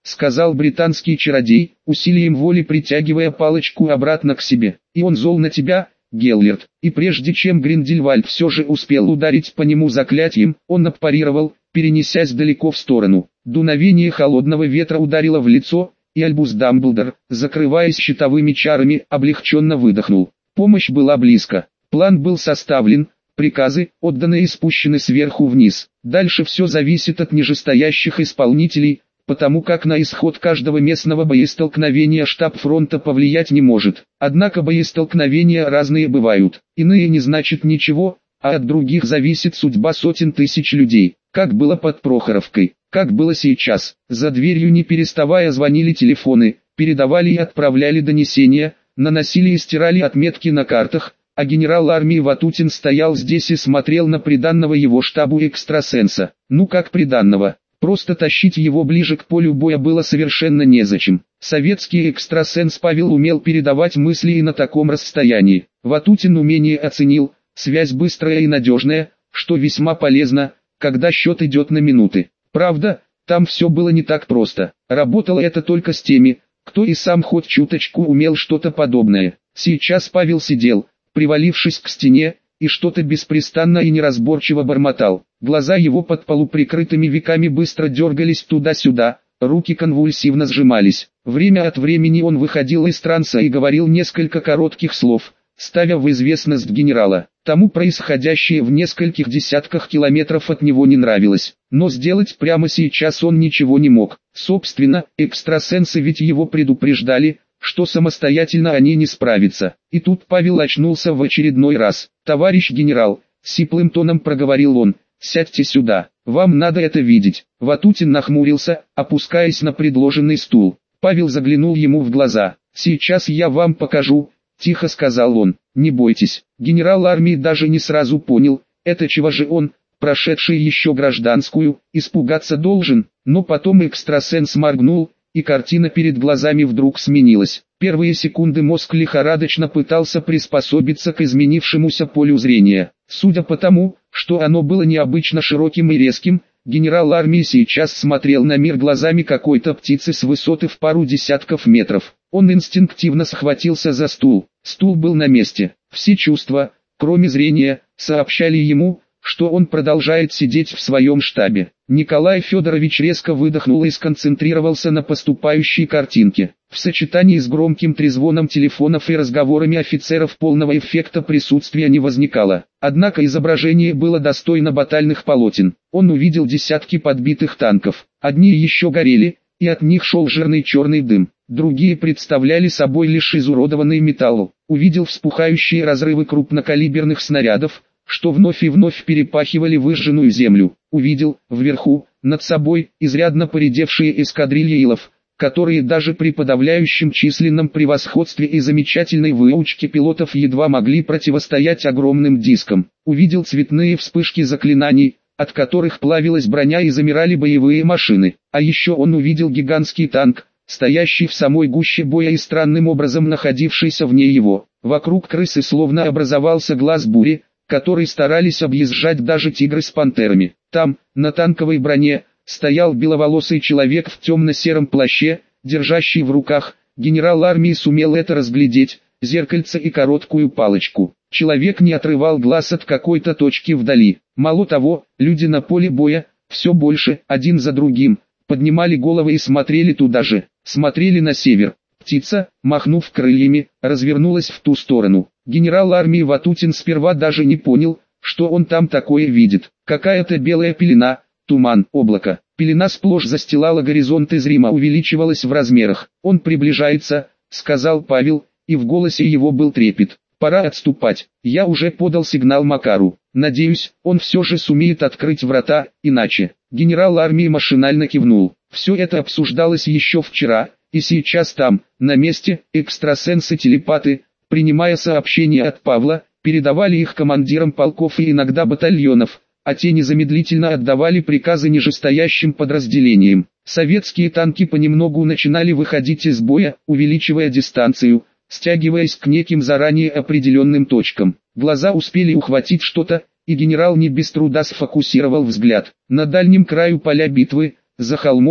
сказал британский чародей, усилием воли притягивая палочку обратно к себе. И он зол на тебя, Геллерт. И прежде чем Гриндельвальд все же успел ударить по нему заклятием, он отпарировал, перенесясь далеко в сторону. Дуновение холодного ветра ударило в лицо, и Альбус Дамблдор, закрываясь щитовыми чарами, облегченно выдохнул. Помощь была близко. План был составлен, приказы, отданные и спущены сверху вниз. Дальше все зависит от нижестоящих исполнителей, потому как на исход каждого местного боестолкновения штаб фронта повлиять не может. Однако боестолкновения разные бывают. Иные не значит ничего, а от других зависит судьба сотен тысяч людей. Как было под Прохоровкой, как было сейчас. За дверью не переставая звонили телефоны, передавали и отправляли донесения, наносили и стирали отметки на картах, а генерал армии Ватутин стоял здесь и смотрел на приданного его штабу экстрасенса. Ну как приданного? Просто тащить его ближе к полю боя было совершенно незачем. Советский экстрасенс Павел умел передавать мысли и на таком расстоянии. Ватутин умение оценил, связь быстрая и надежная, что весьма полезно, когда счет идет на минуты. Правда, там все было не так просто. Работало это только с теми, кто и сам хоть чуточку умел что-то подобное. Сейчас Павел сидел, привалившись к стене, и что-то беспрестанно и неразборчиво бормотал. Глаза его под полуприкрытыми веками быстро дергались туда-сюда, руки конвульсивно сжимались. Время от времени он выходил из транса и говорил несколько коротких слов, ставя в известность генерала. Тому происходящее в нескольких десятках километров от него не нравилось. Но сделать прямо сейчас он ничего не мог. Собственно, экстрасенсы ведь его предупреждали, что самостоятельно они не справятся. И тут Павел очнулся в очередной раз. «Товарищ генерал», — сиплым тоном проговорил он, — «сядьте сюда, вам надо это видеть». Ватутин нахмурился, опускаясь на предложенный стул. Павел заглянул ему в глаза. «Сейчас я вам покажу», — тихо сказал он. «Не бойтесь». Генерал армии даже не сразу понял, это чего же он, прошедший еще гражданскую, испугаться должен, но потом экстрасенс моргнул, и картина перед глазами вдруг сменилась. Первые секунды мозг лихорадочно пытался приспособиться к изменившемуся полю зрения. Судя по тому, что оно было необычно широким и резким, генерал армии сейчас смотрел на мир глазами какой-то птицы с высоты в пару десятков метров. Он инстинктивно схватился за стул. Стул был на месте. Все чувства, кроме зрения, сообщали ему, что он продолжает сидеть в своем штабе. Николай Федорович резко выдохнул и сконцентрировался на поступающей картинке. В сочетании с громким трезвоном телефонов и разговорами офицеров полного эффекта присутствия не возникало. Однако изображение было достойно батальных полотен. Он увидел десятки подбитых танков. Одни еще горели, и от них шел жирный черный дым. Другие представляли собой лишь изуродованный металл. Увидел вспухающие разрывы крупнокалиберных снарядов, что вновь и вновь перепахивали выжженную землю. Увидел, вверху, над собой, изрядно поредевшие эскадрильи илов, которые даже при подавляющем численном превосходстве и замечательной выучке пилотов едва могли противостоять огромным дискам. Увидел цветные вспышки заклинаний, от которых плавилась броня и замирали боевые машины. А еще он увидел гигантский танк, стоящий в самой гуще боя и странным образом находившийся вне его. Вокруг крысы словно образовался глаз бури, который старались объезжать даже тигры с пантерами. Там, на танковой броне, стоял беловолосый человек в темно-сером плаще, держащий в руках, генерал армии сумел это разглядеть, зеркальце и короткую палочку. Человек не отрывал глаз от какой-то точки вдали. Мало того, люди на поле боя, все больше, один за другим, поднимали головы и смотрели туда же, смотрели на север. Птица, махнув крыльями, развернулась в ту сторону. Генерал армии Ватутин сперва даже не понял, что он там такое видит. Какая-то белая пелена, туман, облако. Пелена сплошь застилала горизонт и зримо увеличивалась в размерах. «Он приближается», — сказал Павел, и в голосе его был трепет. «Пора отступать. Я уже подал сигнал Макару. Надеюсь, он все же сумеет открыть врата, иначе». Генерал армии машинально кивнул. Все это обсуждалось еще вчера, и сейчас там, на месте, экстрасенсы-телепаты, принимая сообщения от Павла, передавали их командирам полков и иногда батальонов, а те незамедлительно отдавали приказы нижестоящим подразделениям. Советские танки понемногу начинали выходить из боя, увеличивая дистанцию, стягиваясь к неким заранее определенным точкам. Глаза успели ухватить что-то, и генерал не без труда сфокусировал взгляд. На дальнем краю поля битвы, за холмом,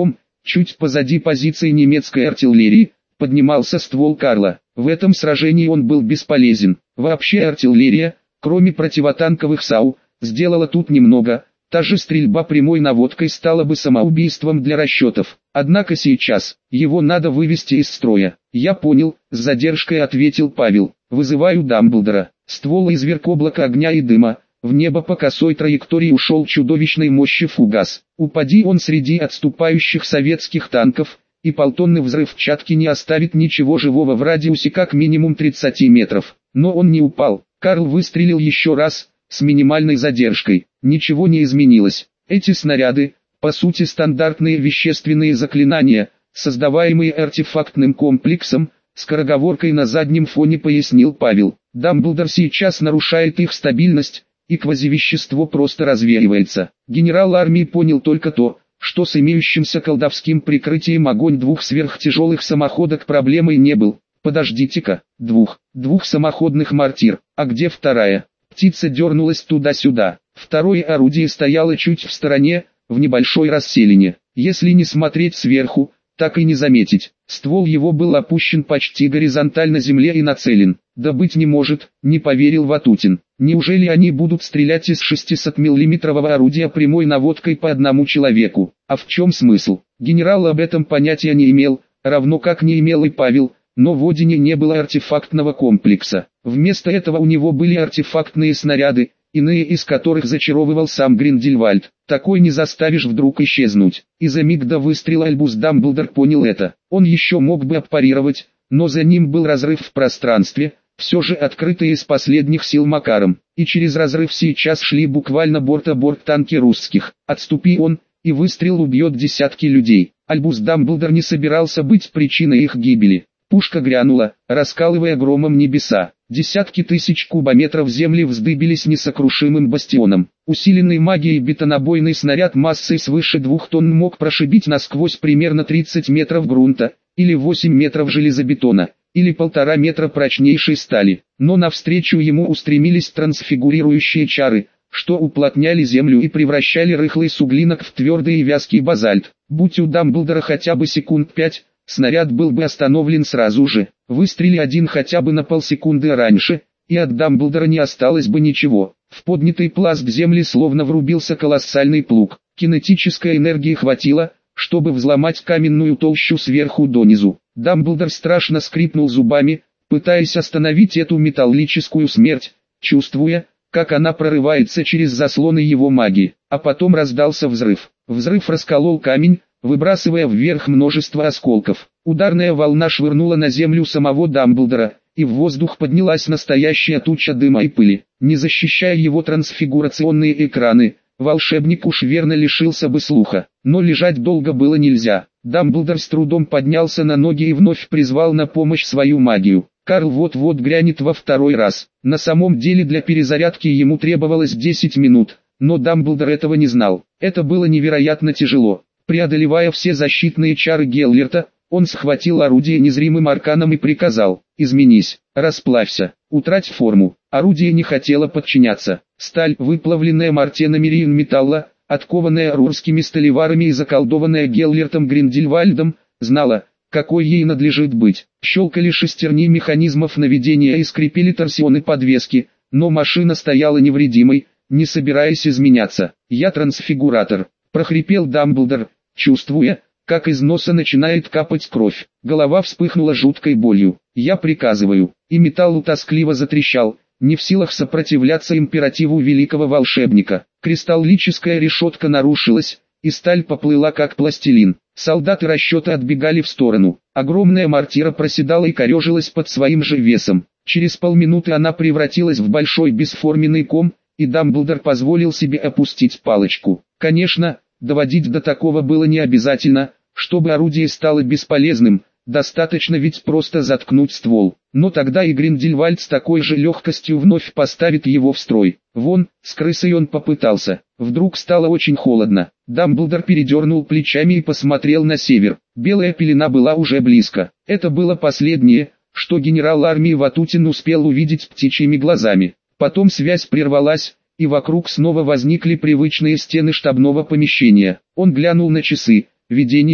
Чуть позади позиции немецкой артиллерии поднимался ствол Карла. В этом сражении он был бесполезен. Вообще артиллерия, кроме противотанковых САУ, сделала тут немного. Та же стрельба прямой наводкой стала бы самоубийством для расчетов. Однако сейчас его надо вывести из строя. Я понял, с задержкой ответил Павел. Вызываю Дамблдора. Ствол изверг облако огня и дыма. В небо по косой траектории ушел чудовищной мощи фугас. Упади он среди отступающих советских танков, и полтонный взрывчатки не оставит ничего живого в радиусе как минимум 30 метров. Но он не упал. Карл выстрелил еще раз, с минимальной задержкой. Ничего не изменилось. Эти снаряды, по сути стандартные вещественные заклинания, создаваемые артефактным комплексом, скороговоркой на заднем фоне пояснил Павел. Дамблдор сейчас нарушает их стабильность, и квазивещество просто развеивается. Генерал армии понял только то, что с имеющимся колдовским прикрытием огонь двух сверхтяжелых самоходок проблемой не был. Подождите-ка, двух самоходных мортир, а где вторая? Птица дернулась туда-сюда. Второе орудие стояло чуть в стороне, в небольшой расселине. Если не смотреть сверху, так и не заметить. Ствол его был опущен почти горизонтально земле и нацелен. Да быть не может, не поверил Ватутин. Неужели они будут стрелять из 600-миллиметрового орудия прямой наводкой по одному человеку? А в чем смысл? Генерал об этом понятия не имел, равно как не имел и Павел, но в Одине не было артефактного комплекса. Вместо этого у него были артефактные снаряды, иные из которых зачаровывал сам Гриндельвальд. Такой не заставишь вдруг исчезнуть. И за миг до выстрела Альбус Дамблдор понял это. Он еще мог бы отпарировать, но за ним был разрыв в пространстве, все же открытый из последних сил Макаром. И через разрыв сейчас шли буквально борт-а-борт танки русских. Отступи он, и выстрел убьет десятки людей. Альбус Дамблдор не собирался быть причиной их гибели. Пушка грянула, раскалывая громом небеса. Десятки тысяч кубометров земли вздыбились несокрушимым бастионом. Усиленный магией бетонобойный снаряд массой свыше 2 тонн мог прошибить насквозь примерно 30 метров грунта, или 8 метров железобетона, или 1,5 метра прочнейшей стали. Но навстречу ему устремились трансфигурирующие чары, что уплотняли землю и превращали рыхлый суглинок в твердый и вязкий базальт. Будь у Дамблдора хотя бы секунд 5, снаряд был бы остановлен сразу же. Выстрели один хотя бы на полсекунды раньше, и от Дамблдора не осталось бы ничего. В поднятый пласт земли словно врубился колоссальный плуг. Кинетической энергии хватило, чтобы взломать каменную толщу сверху донизу. Дамблдор страшно скрипнул зубами, пытаясь остановить эту металлическую смерть, чувствуя, как она прорывается через заслоны его магии. А потом раздался взрыв. Взрыв расколол камень, выбрасывая вверх множество осколков. Ударная волна швырнула на землю самого Дамблдора, и в воздух поднялась настоящая туча дыма и пыли. Не защищая его трансфигурационные экраны, волшебник уж верно лишился бы слуха. Но лежать долго было нельзя. Дамблдор с трудом поднялся на ноги и вновь призвал на помощь свою магию. Карл вот-вот грянет во второй раз. На самом деле для перезарядки ему требовалось 10 минут, но Дамблдор этого не знал. Это было невероятно тяжело. Преодолевая все защитные чары Геллерта, он схватил орудие незримым арканом и приказал: «Изменись, расплавься, утрать форму». Орудие не хотело подчиняться. Сталь, выплавленная мартенами Риенметалла, откованная рурскими сталеварами и заколдованная Геллертом Гриндельвальдом, знала, какой ей надлежит быть. Щелкали шестерни механизмов наведения и скрипели торсионы подвески, но машина стояла невредимой, не собираясь изменяться. «Я трансфигуратор», — прохрипел Дамблдор, чувствуя, как из носа начинает капать кровь. Голова вспыхнула жуткой болью. «Я приказываю». И металл тоскливо затрещал, не в силах сопротивляться императиву великого волшебника. Кристаллическая решетка нарушилась, и сталь поплыла как пластилин. Солдаты расчета отбегали в сторону. Огромная мортира проседала и корежилась под своим же весом. Через полминуты она превратилась в большой бесформенный ком, и Дамблдор позволил себе опустить палочку. Конечно, доводить до такого было не обязательно, чтобы орудие стало бесполезным, достаточно ведь просто заткнуть ствол. Но тогда и Гриндельвальд с такой же легкостью вновь поставит его в строй. Вон, с крысой он попытался. Вдруг стало очень холодно. Дамблдор передернул плечами и посмотрел на север. Белая пелена была уже близко. Это было последнее, что генерал армии Ватутин успел увидеть птичьими глазами. Потом связь прервалась, и вокруг снова возникли привычные стены штабного помещения. Он глянул на часы. Видение,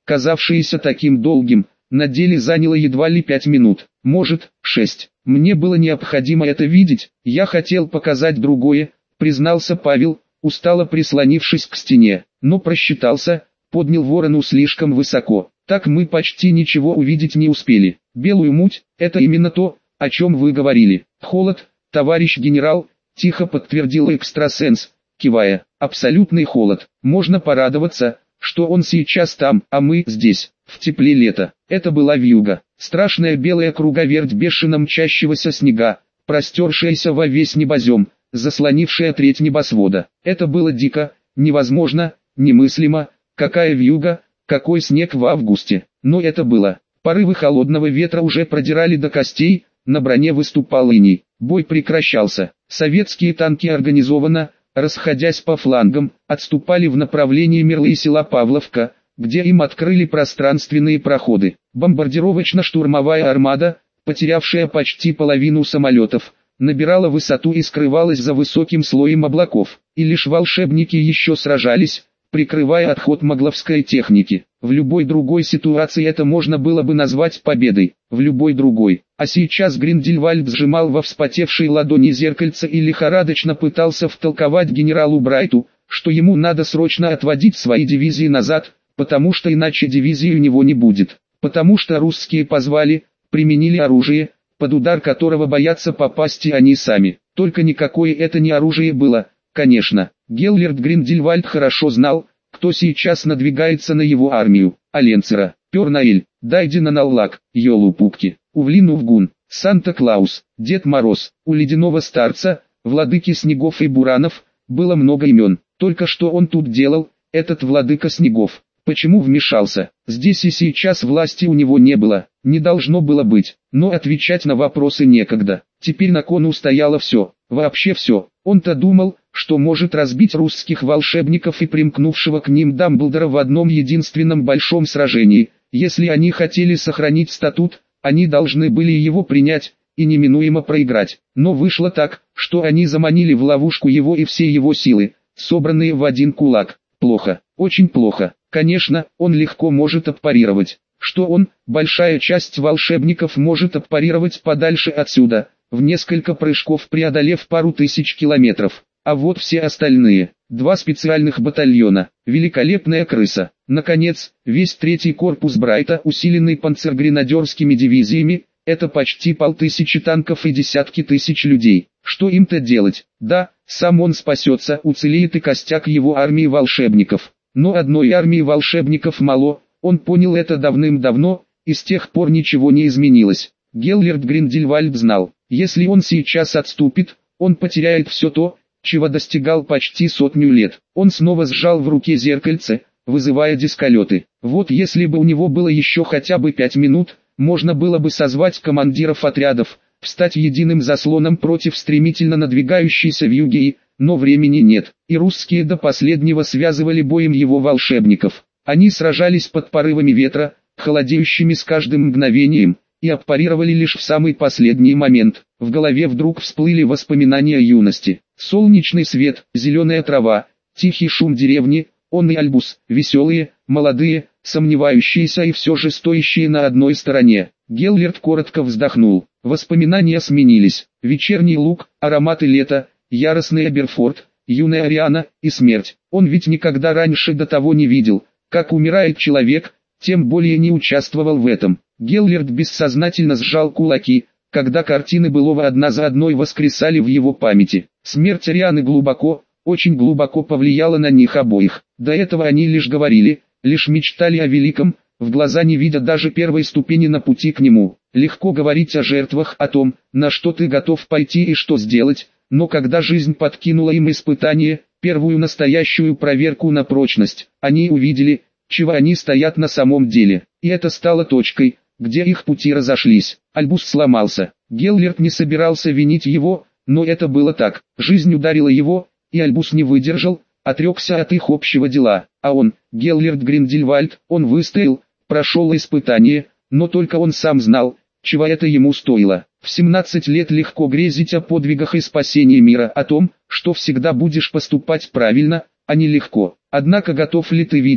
казавшееся таким долгим, на деле заняло едва ли 5 минут, может, 6. Мне было необходимо это видеть, я хотел показать другое, признался Павел, устало прислонившись к стене, но просчитался, поднял ворону слишком высоко, так мы почти ничего увидеть не успели. Белую муть, это именно то, о чем вы говорили. Холод, товарищ генерал, тихо подтвердил экстрасенс, кивая. Абсолютный холод. Можно порадоваться, что он сейчас там, а мы здесь, в тепле лета. Это была вьюга. Страшная белая круговерть бешено мчащегося снега, простершаяся во весь небозем, заслонившая треть небосвода. Это было дико, невозможно, немыслимо. Какая вьюга, какой снег в августе. Но это было. Порывы холодного ветра уже продирали до костей, на броне выступал иней. Бой прекращался. Советские танки организованно, расходясь по флангам, отступали в направлении Мерлы и села Павловка, где им открыли пространственные проходы. Бомбардировочно-штурмовая армада, потерявшая почти половину самолетов, набирала высоту и скрывалась за высоким слоем облаков. И лишь волшебники еще сражались, прикрывая отход могловской техники. В любой другой ситуации это можно было бы назвать победой, в любой другой. А сейчас Гриндельвальд сжимал во вспотевшей ладони зеркальце и лихорадочно пытался втолковать генералу Брайту, что ему надо срочно отводить свои дивизии назад, потому что иначе дивизии у него не будет. Потому что русские позвали, применили оружие, под удар которого боятся попасть и они сами. Только никакое это не оружие было, конечно. Геллерд Гриндельвальд хорошо знал, кто сейчас надвигается на его армию. Аленцера, Пернаэль, Дайдена Наллак, Йолупукки, Увлин Увгун, Санта-Клаус, Дед Мороз. У ледяного старца, владыки снегов и буранов, было много имен. Только что он тут делал, этот владыка снегов? Почему вмешался? Здесь и сейчас власти у него не было, не должно было быть. Но отвечать на вопросы некогда. Теперь на кону стояло все, вообще все. Он-то думал, что может разбить русских волшебников и примкнувшего к ним Дамблдора в одном единственном большом сражении. Если они хотели сохранить статут, они должны были его принять и неминуемо проиграть. Но вышло так, что они заманили в ловушку его и все его силы, собранные в один кулак. Плохо, очень плохо. Конечно, он легко может отпарировать. Что он, большая часть волшебников может отпарировать подальше отсюда, в несколько прыжков преодолев пару тысяч километров. А вот все остальные, 2 специальных батальона, великолепная крыса. Наконец, весь третий корпус Брайта, усиленный панцергренадерскими дивизиями, это почти 500 танков и десятки тысяч людей. Что им-то делать? Да, сам он спасется, уцелеет и костяк его армии волшебников. Но одной армии волшебников мало, он понял это давным-давно, и с тех пор ничего не изменилось. Геллерд Гриндельвальд знал, если он сейчас отступит, он потеряет все то, чего достигал почти 100 лет. Он снова сжал в руке зеркальце, вызывая дисколеты. Вот если бы у него было еще хотя бы 5 минут, можно было бы созвать командиров отрядов, встать единым заслоном против стремительно надвигающейся вьюги, но времени нет, и русские до последнего связывали боем его волшебников. Они сражались под порывами ветра, холодеющими с каждым мгновением, и отпарировали лишь в самый последний момент. В голове вдруг всплыли воспоминания юности. Солнечный свет, зеленая трава, тихий шум деревни, он и Альбус, веселые, молодые, сомневающиеся и все же стоящие на одной стороне. Геллерд коротко вздохнул. Воспоминания сменились. Вечерний луг, ароматы лета, яростный Аберфорд, юная Ариана и смерть. Он ведь никогда раньше до того не видел, как умирает человек, тем более не участвовал в этом. Геллерд бессознательно сжал кулаки, когда картины былого одна за одной воскресали в его памяти. Смерть Арианы глубоко, очень глубоко повлияла на них обоих. До этого они лишь говорили, лишь мечтали о великом, в глаза не видя даже первой ступени на пути к нему. Легко говорить о жертвах, о том, на что ты готов пойти и что сделать, но когда жизнь подкинула им испытание, первую настоящую проверку на прочность, они увидели, чего они стоят на самом деле. И это стало точкой, где их пути разошлись. Альбус сломался. Геллерд не собирался винить его, но это было так. Жизнь ударила его, и Альбус не выдержал, отрекся от их общего дела. А он, Геллерд Гриндельвальд, он выстоял, прошел испытание, но только он сам знал, чего это ему стоило. В 17 лет легко грезить о подвигах и спасении мира, о том, что всегда будешь поступать правильно, а не легко. Однако готов ли ты видеть,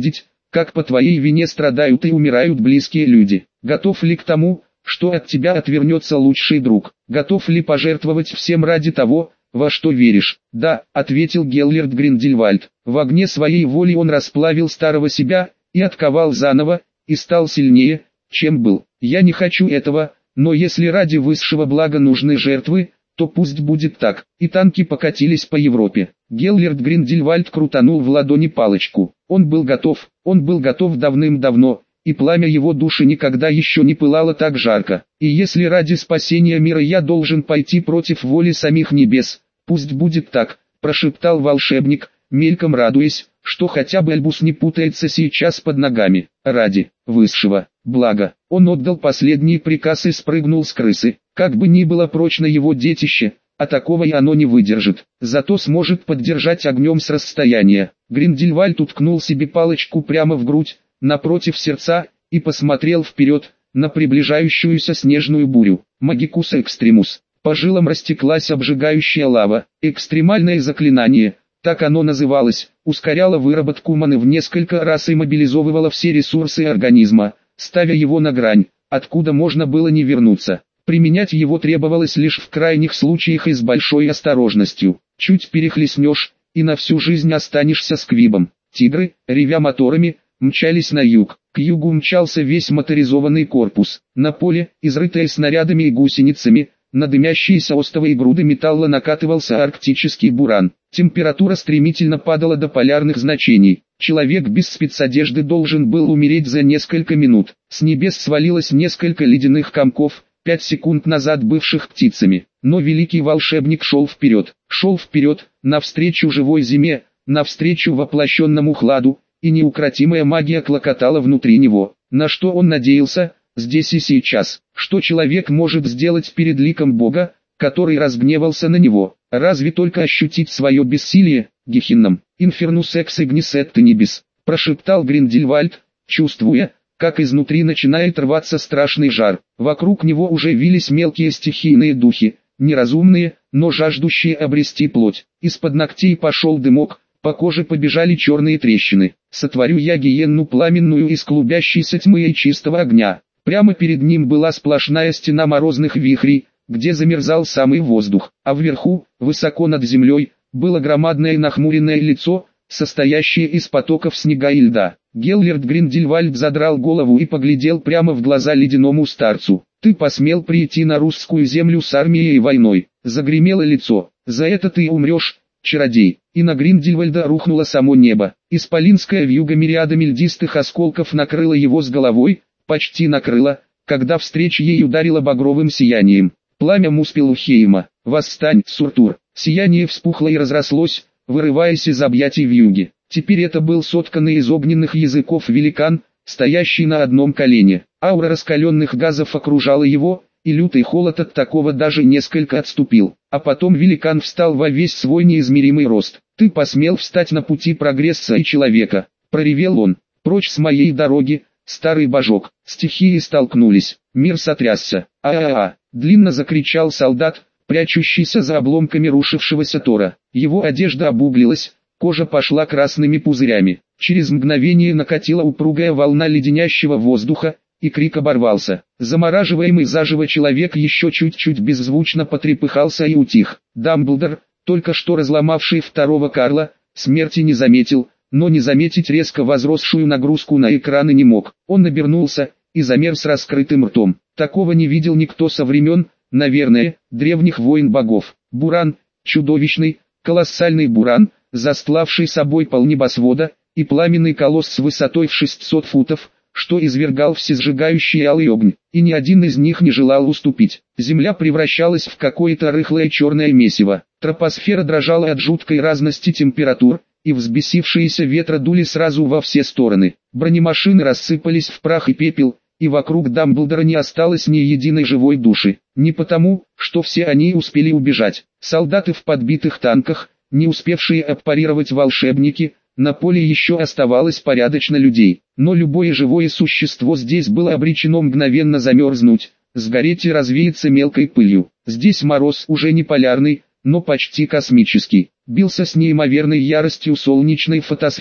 как по твоей вине страдают и умирают близкие люди. Готов ли к тому, что от тебя отвернется лучший друг? Готов ли пожертвовать всем ради того, во что веришь? Да, ответил Геллерд Гриндельвальд. В огне своей воли он расплавил старого себя, и отковал заново, и стал сильнее, чем был. Я не хочу этого, но если ради высшего блага нужны жертвы, то пусть будет так. И танки покатились по Европе. Геллерд Гриндельвальд крутанул в ладони палочку. Он был готов давным-давно, и пламя его души никогда еще не пылало так жарко. И если ради спасения мира я должен пойти против воли самих небес, пусть будет так, прошептал волшебник, мельком радуясь, что хотя бы Альбус не путается сейчас под ногами. Ради высшего блага. Он отдал последний приказ и спрыгнул с крысы. Как бы ни было прочно его детище, а такого и оно не выдержит, зато сможет поддержать огнем с расстояния. Гриндельвальд уткнул себе палочку прямо в грудь, напротив сердца, и посмотрел вперед, на приближающуюся снежную бурю. Магикус Экстремус. По жилам растеклась обжигающая лава. Экстремальное заклинание, так оно называлось, ускоряло выработку маны в несколько раз и мобилизовывало все ресурсы организма, ставя его на грань, откуда можно было не вернуться. Применять его требовалось лишь в крайних случаях и с большой осторожностью. Чуть перехлестнешь, и на всю жизнь останешься сквибом. Тигры, ревя моторами, мчались на юг. К югу мчался весь моторизованный корпус. На поле, изрытое снарядами и гусеницами, на дымящиеся остовы и груды металла накатывался арктический буран. Температура стремительно падала до полярных значений. Человек без спецодежды должен был умереть за несколько минут. С небес свалилось несколько ледяных комков, 5 секунд назад бывших птицами. Но великий волшебник шел вперед, навстречу живой зиме, навстречу воплощенному хладу, и неукротимая магия клокотала внутри него. На что он надеялся, здесь и сейчас? Что человек может сделать перед ликом Бога, который разгневался на него? Разве только ощутить свое бессилие? Гехинном, инфернус экс игнис эт небес, прошептал Гриндельвальд, чувствуя, как изнутри начинает рваться страшный жар. Вокруг него уже вились мелкие стихийные духи, неразумные, но жаждущие обрести плоть. Из-под ногтей пошел дымок, по коже побежали черные трещины. Сотворю я гиенну пламенную из клубящейся тьмы и чистого огня. Прямо перед ним была сплошная стена морозных вихрей, где замерзал самый воздух, а вверху, высоко над землей, было громадное нахмуренное лицо, состоящее из потоков снега и льда. Геллерд Гриндельвальд задрал голову и поглядел прямо в глаза ледяному старцу. «Ты посмел прийти на русскую землю с армией и войной», — загремело лицо. «За это ты умрешь, чародей». И на Гриндельвальда рухнуло само небо. Исполинская вьюга мириадами льдистых осколков накрыла его с головой, почти накрыла, когда встреча ей ударила багровым сиянием. Пламя Муспелухейма. «Восстань, Суртур!» Сияние вспухло и разрослось, вырываясь из объятий вьюги. Теперь это был сотканный из огненных языков великан, стоящий на одном колене. Аура раскаленных газов окружала его, и лютый холод от такого даже несколько отступил. А потом великан встал во весь свой неизмеримый рост. «Ты посмел встать на пути прогресса и человека!» — проревел он. «Прочь с моей дороги, старый божок!» Стихии столкнулись, мир сотрясся. «А-а-а!» — длинно закричал солдат, прячущийся за обломками рушившегося тора. Его одежда обуглилась, кожа пошла красными пузырями. Через мгновение накатила упругая волна леденящего воздуха, и крик оборвался. Замораживаемый заживо человек еще чуть-чуть беззвучно потрепыхался и утих. Дамблдор, только что разломавший второго Карла, смерти не заметил, но не заметить резко возросшую нагрузку на экраны не мог. Он обернулся и замер с раскрытым ртом. Такого не видел никто со времен, наверное, древних войн богов. Буран, чудовищный, колоссальный буран, застлавший собой полнебосвода, и пламенный колосс с высотой в 600 футов, что извергал всесжигающий алый огонь, и ни один из них не желал уступить. Земля превращалась в какое-то рыхлое черное месиво. Тропосфера дрожала от жуткой разности температур, и взбесившиеся ветры дули сразу во все стороны. Бронемашины рассыпались в прах и пепел, и вокруг Дамблдора не осталось ни единой живой души. Не потому, что все они успели убежать. Солдаты в подбитых танках, не успевшие отпарировать волшебники, на поле еще оставалось порядочно людей. Но любое живое существо здесь было обречено мгновенно замерзнуть, сгореть и развеяться мелкой пылью. Здесь мороз уже не полярный, но почти космический, бился с неимоверной яростью солнечной фотосферы.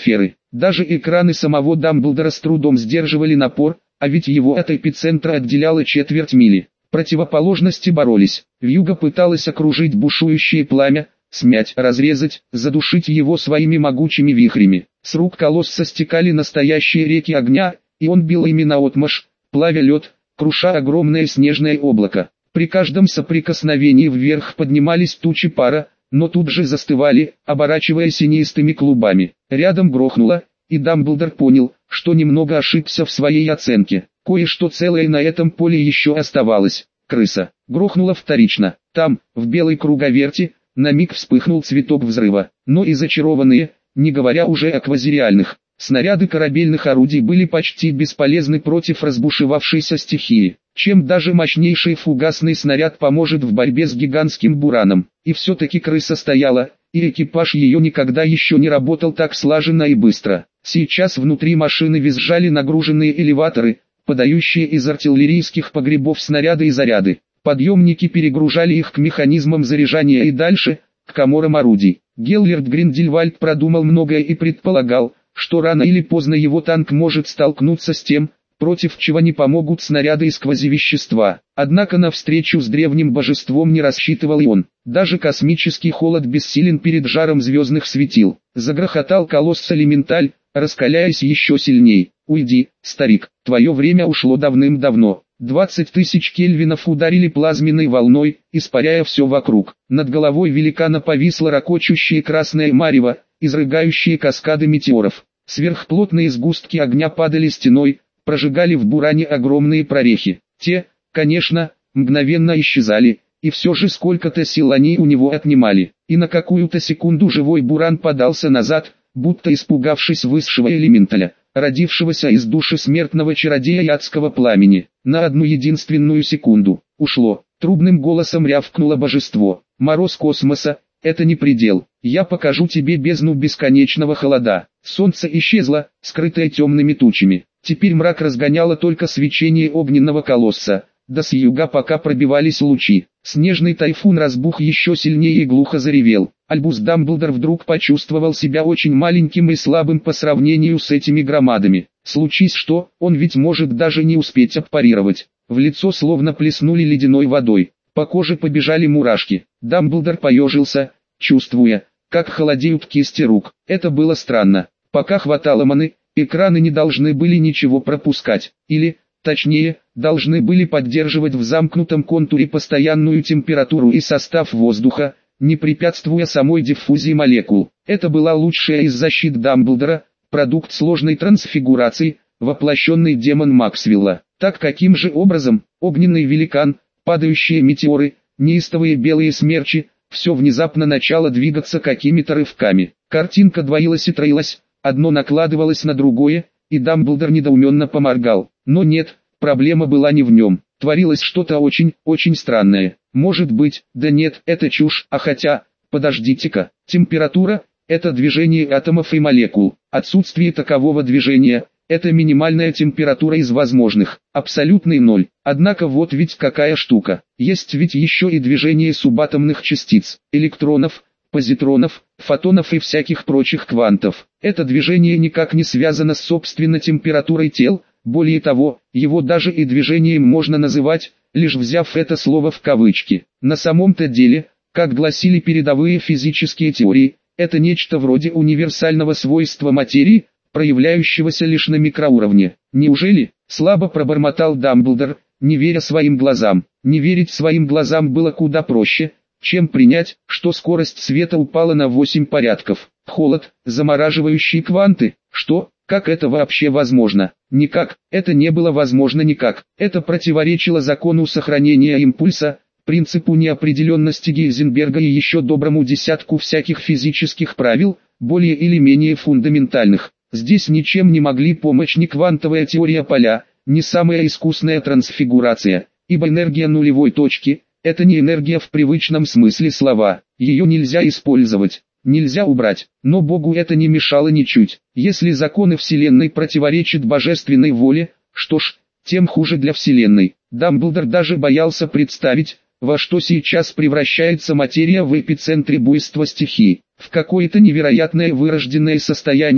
Даже экраны самого Дамблдора с трудом сдерживали напор, а ведь его от эпицентра отделяло четверть мили. Противоположности боролись. Вьюга пыталась окружить бушующее пламя, смять, разрезать, задушить его своими могучими вихрями. С рук колосса стекали настоящие реки огня, и он бил ими наотмашь, плавя лед, круша огромное снежное облако. При каждом соприкосновении вверх поднимались тучи пара, но тут же застывали, оборачиваясь синистыми клубами. Рядом грохнуло, и Дамблдор понял, что немного ошибся в своей оценке. Кое-что целое на этом поле еще оставалось. Крыса. Грохнула вторично. Там, в белой круговерти, на миг вспыхнул цветок взрыва. Но и зачарованные, не говоря уже о квазиреальных, снаряды корабельных орудий были почти бесполезны против разбушевавшейся стихии. Чем даже мощнейший фугасный снаряд поможет в борьбе с гигантским бураном. И все-таки крыса стояла, и экипаж ее никогда еще не работал так слаженно и быстро. Сейчас внутри машины визжали нагруженные элеваторы, подающие из артиллерийских погребов снаряды и заряды. Подъемники перегружали их к механизмам заряжания и дальше, к коморам орудий. Геллерд Гриндельвальд продумал многое и предполагал, что рано или поздно его танк может столкнуться с тем, против чего не помогут снаряды из квазивещества. Однако на встречу с древним божеством не рассчитывал и он. Даже космический холод бессилен перед жаром звездных светил. Загрохотал колосс-элементаль, раскаляясь еще сильней. «Уйди, старик, твое время ушло давным-давно». 20 тысяч кельвинов ударили плазменной волной, испаряя все вокруг. Над головой великана повисло ракочущее красное марево, изрыгающее каскады метеоров. Сверхплотные сгустки огня падали стеной, прожигали в буране огромные прорехи. Те, конечно, мгновенно исчезали, и все же сколько-то сил они у него отнимали. И на какую-то секунду живой буран подался назад, будто испугавшись высшего элементаля, родившегося из души смертного чародея и адского пламени. На одну единственную секунду. Ушло. Трубным голосом рявкнуло божество. Мороз космоса — это не предел. Я покажу тебе бездну бесконечного холода. Солнце исчезло, скрытое темными тучами. Теперь мрак разгоняло только свечение огненного колосса. Да с юга пока пробивались лучи. Снежный тайфун разбух еще сильнее и глухо заревел. Альбус Дамблдор вдруг почувствовал себя очень маленьким и слабым по сравнению с этими громадами. Случись что, он ведь может даже не успеть отпарировать. В лицо словно плеснули ледяной водой. По коже побежали мурашки. Дамблдор поежился, чувствуя, как холодеют кисти рук. Это было странно. Пока хватало маны, экраны не должны были ничего пропускать. Или, точнее, должны были поддерживать в замкнутом контуре постоянную температуру и состав воздуха, не препятствуя самой диффузии молекул. Это была лучшая из защит Дамблдора, продукт сложной трансфигурации, воплощенный демон Максвелла. Так каким же образом, огненный великан, падающие метеоры, неистовые белые смерчи, все внезапно начало двигаться какими-то рывками. Картинка двоилась и троилась, одно накладывалось на другое, и Дамблдор недоуменно поморгал. Но нет, проблема была не в нем. Творилось что-то очень странное. Может быть, да нет, это чушь, а хотя, подождите-ка, температура – это движение атомов и молекул. Отсутствие такового движения – это минимальная температура из возможных, абсолютный ноль. Однако вот ведь какая штука. Есть ведь еще и движение субатомных частиц, электронов, позитронов, фотонов и всяких прочих квантов. Это движение никак не связано с собственной температурой тел, более того, его даже и движением можно называть, лишь взяв это слово в кавычки. На самом-то деле, как гласили передовые физические теории, это нечто вроде универсального свойства материи, проявляющегося лишь на микроуровне. Неужели? Слабо пробормотал Дамблдор, не веря своим глазам. Не верить своим глазам было куда проще, чем принять, что скорость света упала на 8 порядков. Холод, замораживающий кванты, что? Как это вообще возможно? Никак, это не было возможно никак. Это противоречило закону сохранения импульса, принципу неопределенности Гейзенберга и еще доброму десятку всяких физических правил, более или менее фундаментальных. Здесь ничем не могли помочь ни квантовая теория поля, ни самая искусная трансфигурация, ибо энергия нулевой точки – это не энергия в привычном смысле слова, ее нельзя использовать. Нельзя убрать, но Богу это не мешало ничуть. Если законы Вселенной противоречат божественной воле, что ж, тем хуже для Вселенной. Дамблдор даже боялся представить, во что сейчас превращается материя в эпицентре буйства стихий. В какое-то невероятное вырожденное состояние,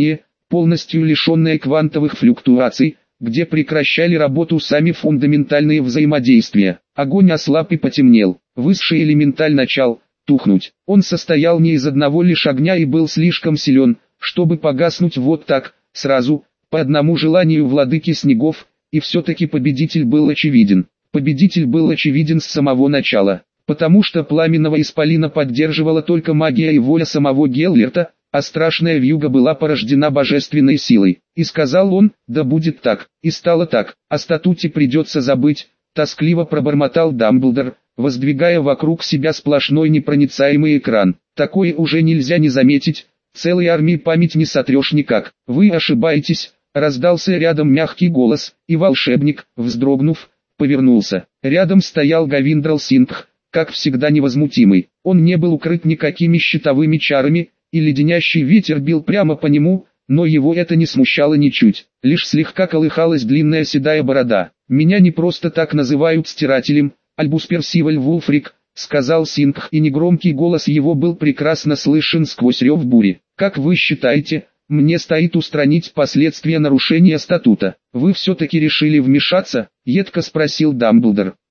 полностью лишенная квантовых флюктуаций, где прекращали работу сами фундаментальные взаимодействия. Огонь ослаб и потемнел. Высший элементаль начал тухнуть. Он состоял не из одного лишь огня и был слишком силен, чтобы погаснуть вот так, сразу, по одному желанию владыки снегов, и все-таки победитель был очевиден. Победитель был очевиден с самого начала, потому что пламенного исполина поддерживала только магия и воля самого Геллерта, а страшная вьюга была порождена божественной силой. И сказал он: да будет так, и стало так, о статуте придется забыть, тоскливо пробормотал Дамблдор, воздвигая вокруг себя сплошной непроницаемый экран. Такое уже нельзя не заметить, целой армии память не сотрешь никак. Вы ошибаетесь, раздался рядом мягкий голос, и волшебник, вздрогнув, повернулся. Рядом стоял Гавиндрал Сингх, как всегда невозмутимый. Он не был укрыт никакими щитовыми чарами, и леденящий ветер бил прямо по нему, но его это не смущало ничуть. Лишь слегка колыхалась длинная седая борода. «Меня не просто так называют стирателем, Альбус Персиваль Вулфрик», — сказал Сингх, и негромкий голос его был прекрасно слышен сквозь рев бури. «Как вы считаете, мне стоит устранить последствия нарушения статута?» «Вы все-таки решили вмешаться?» — едко спросил Дамблдор.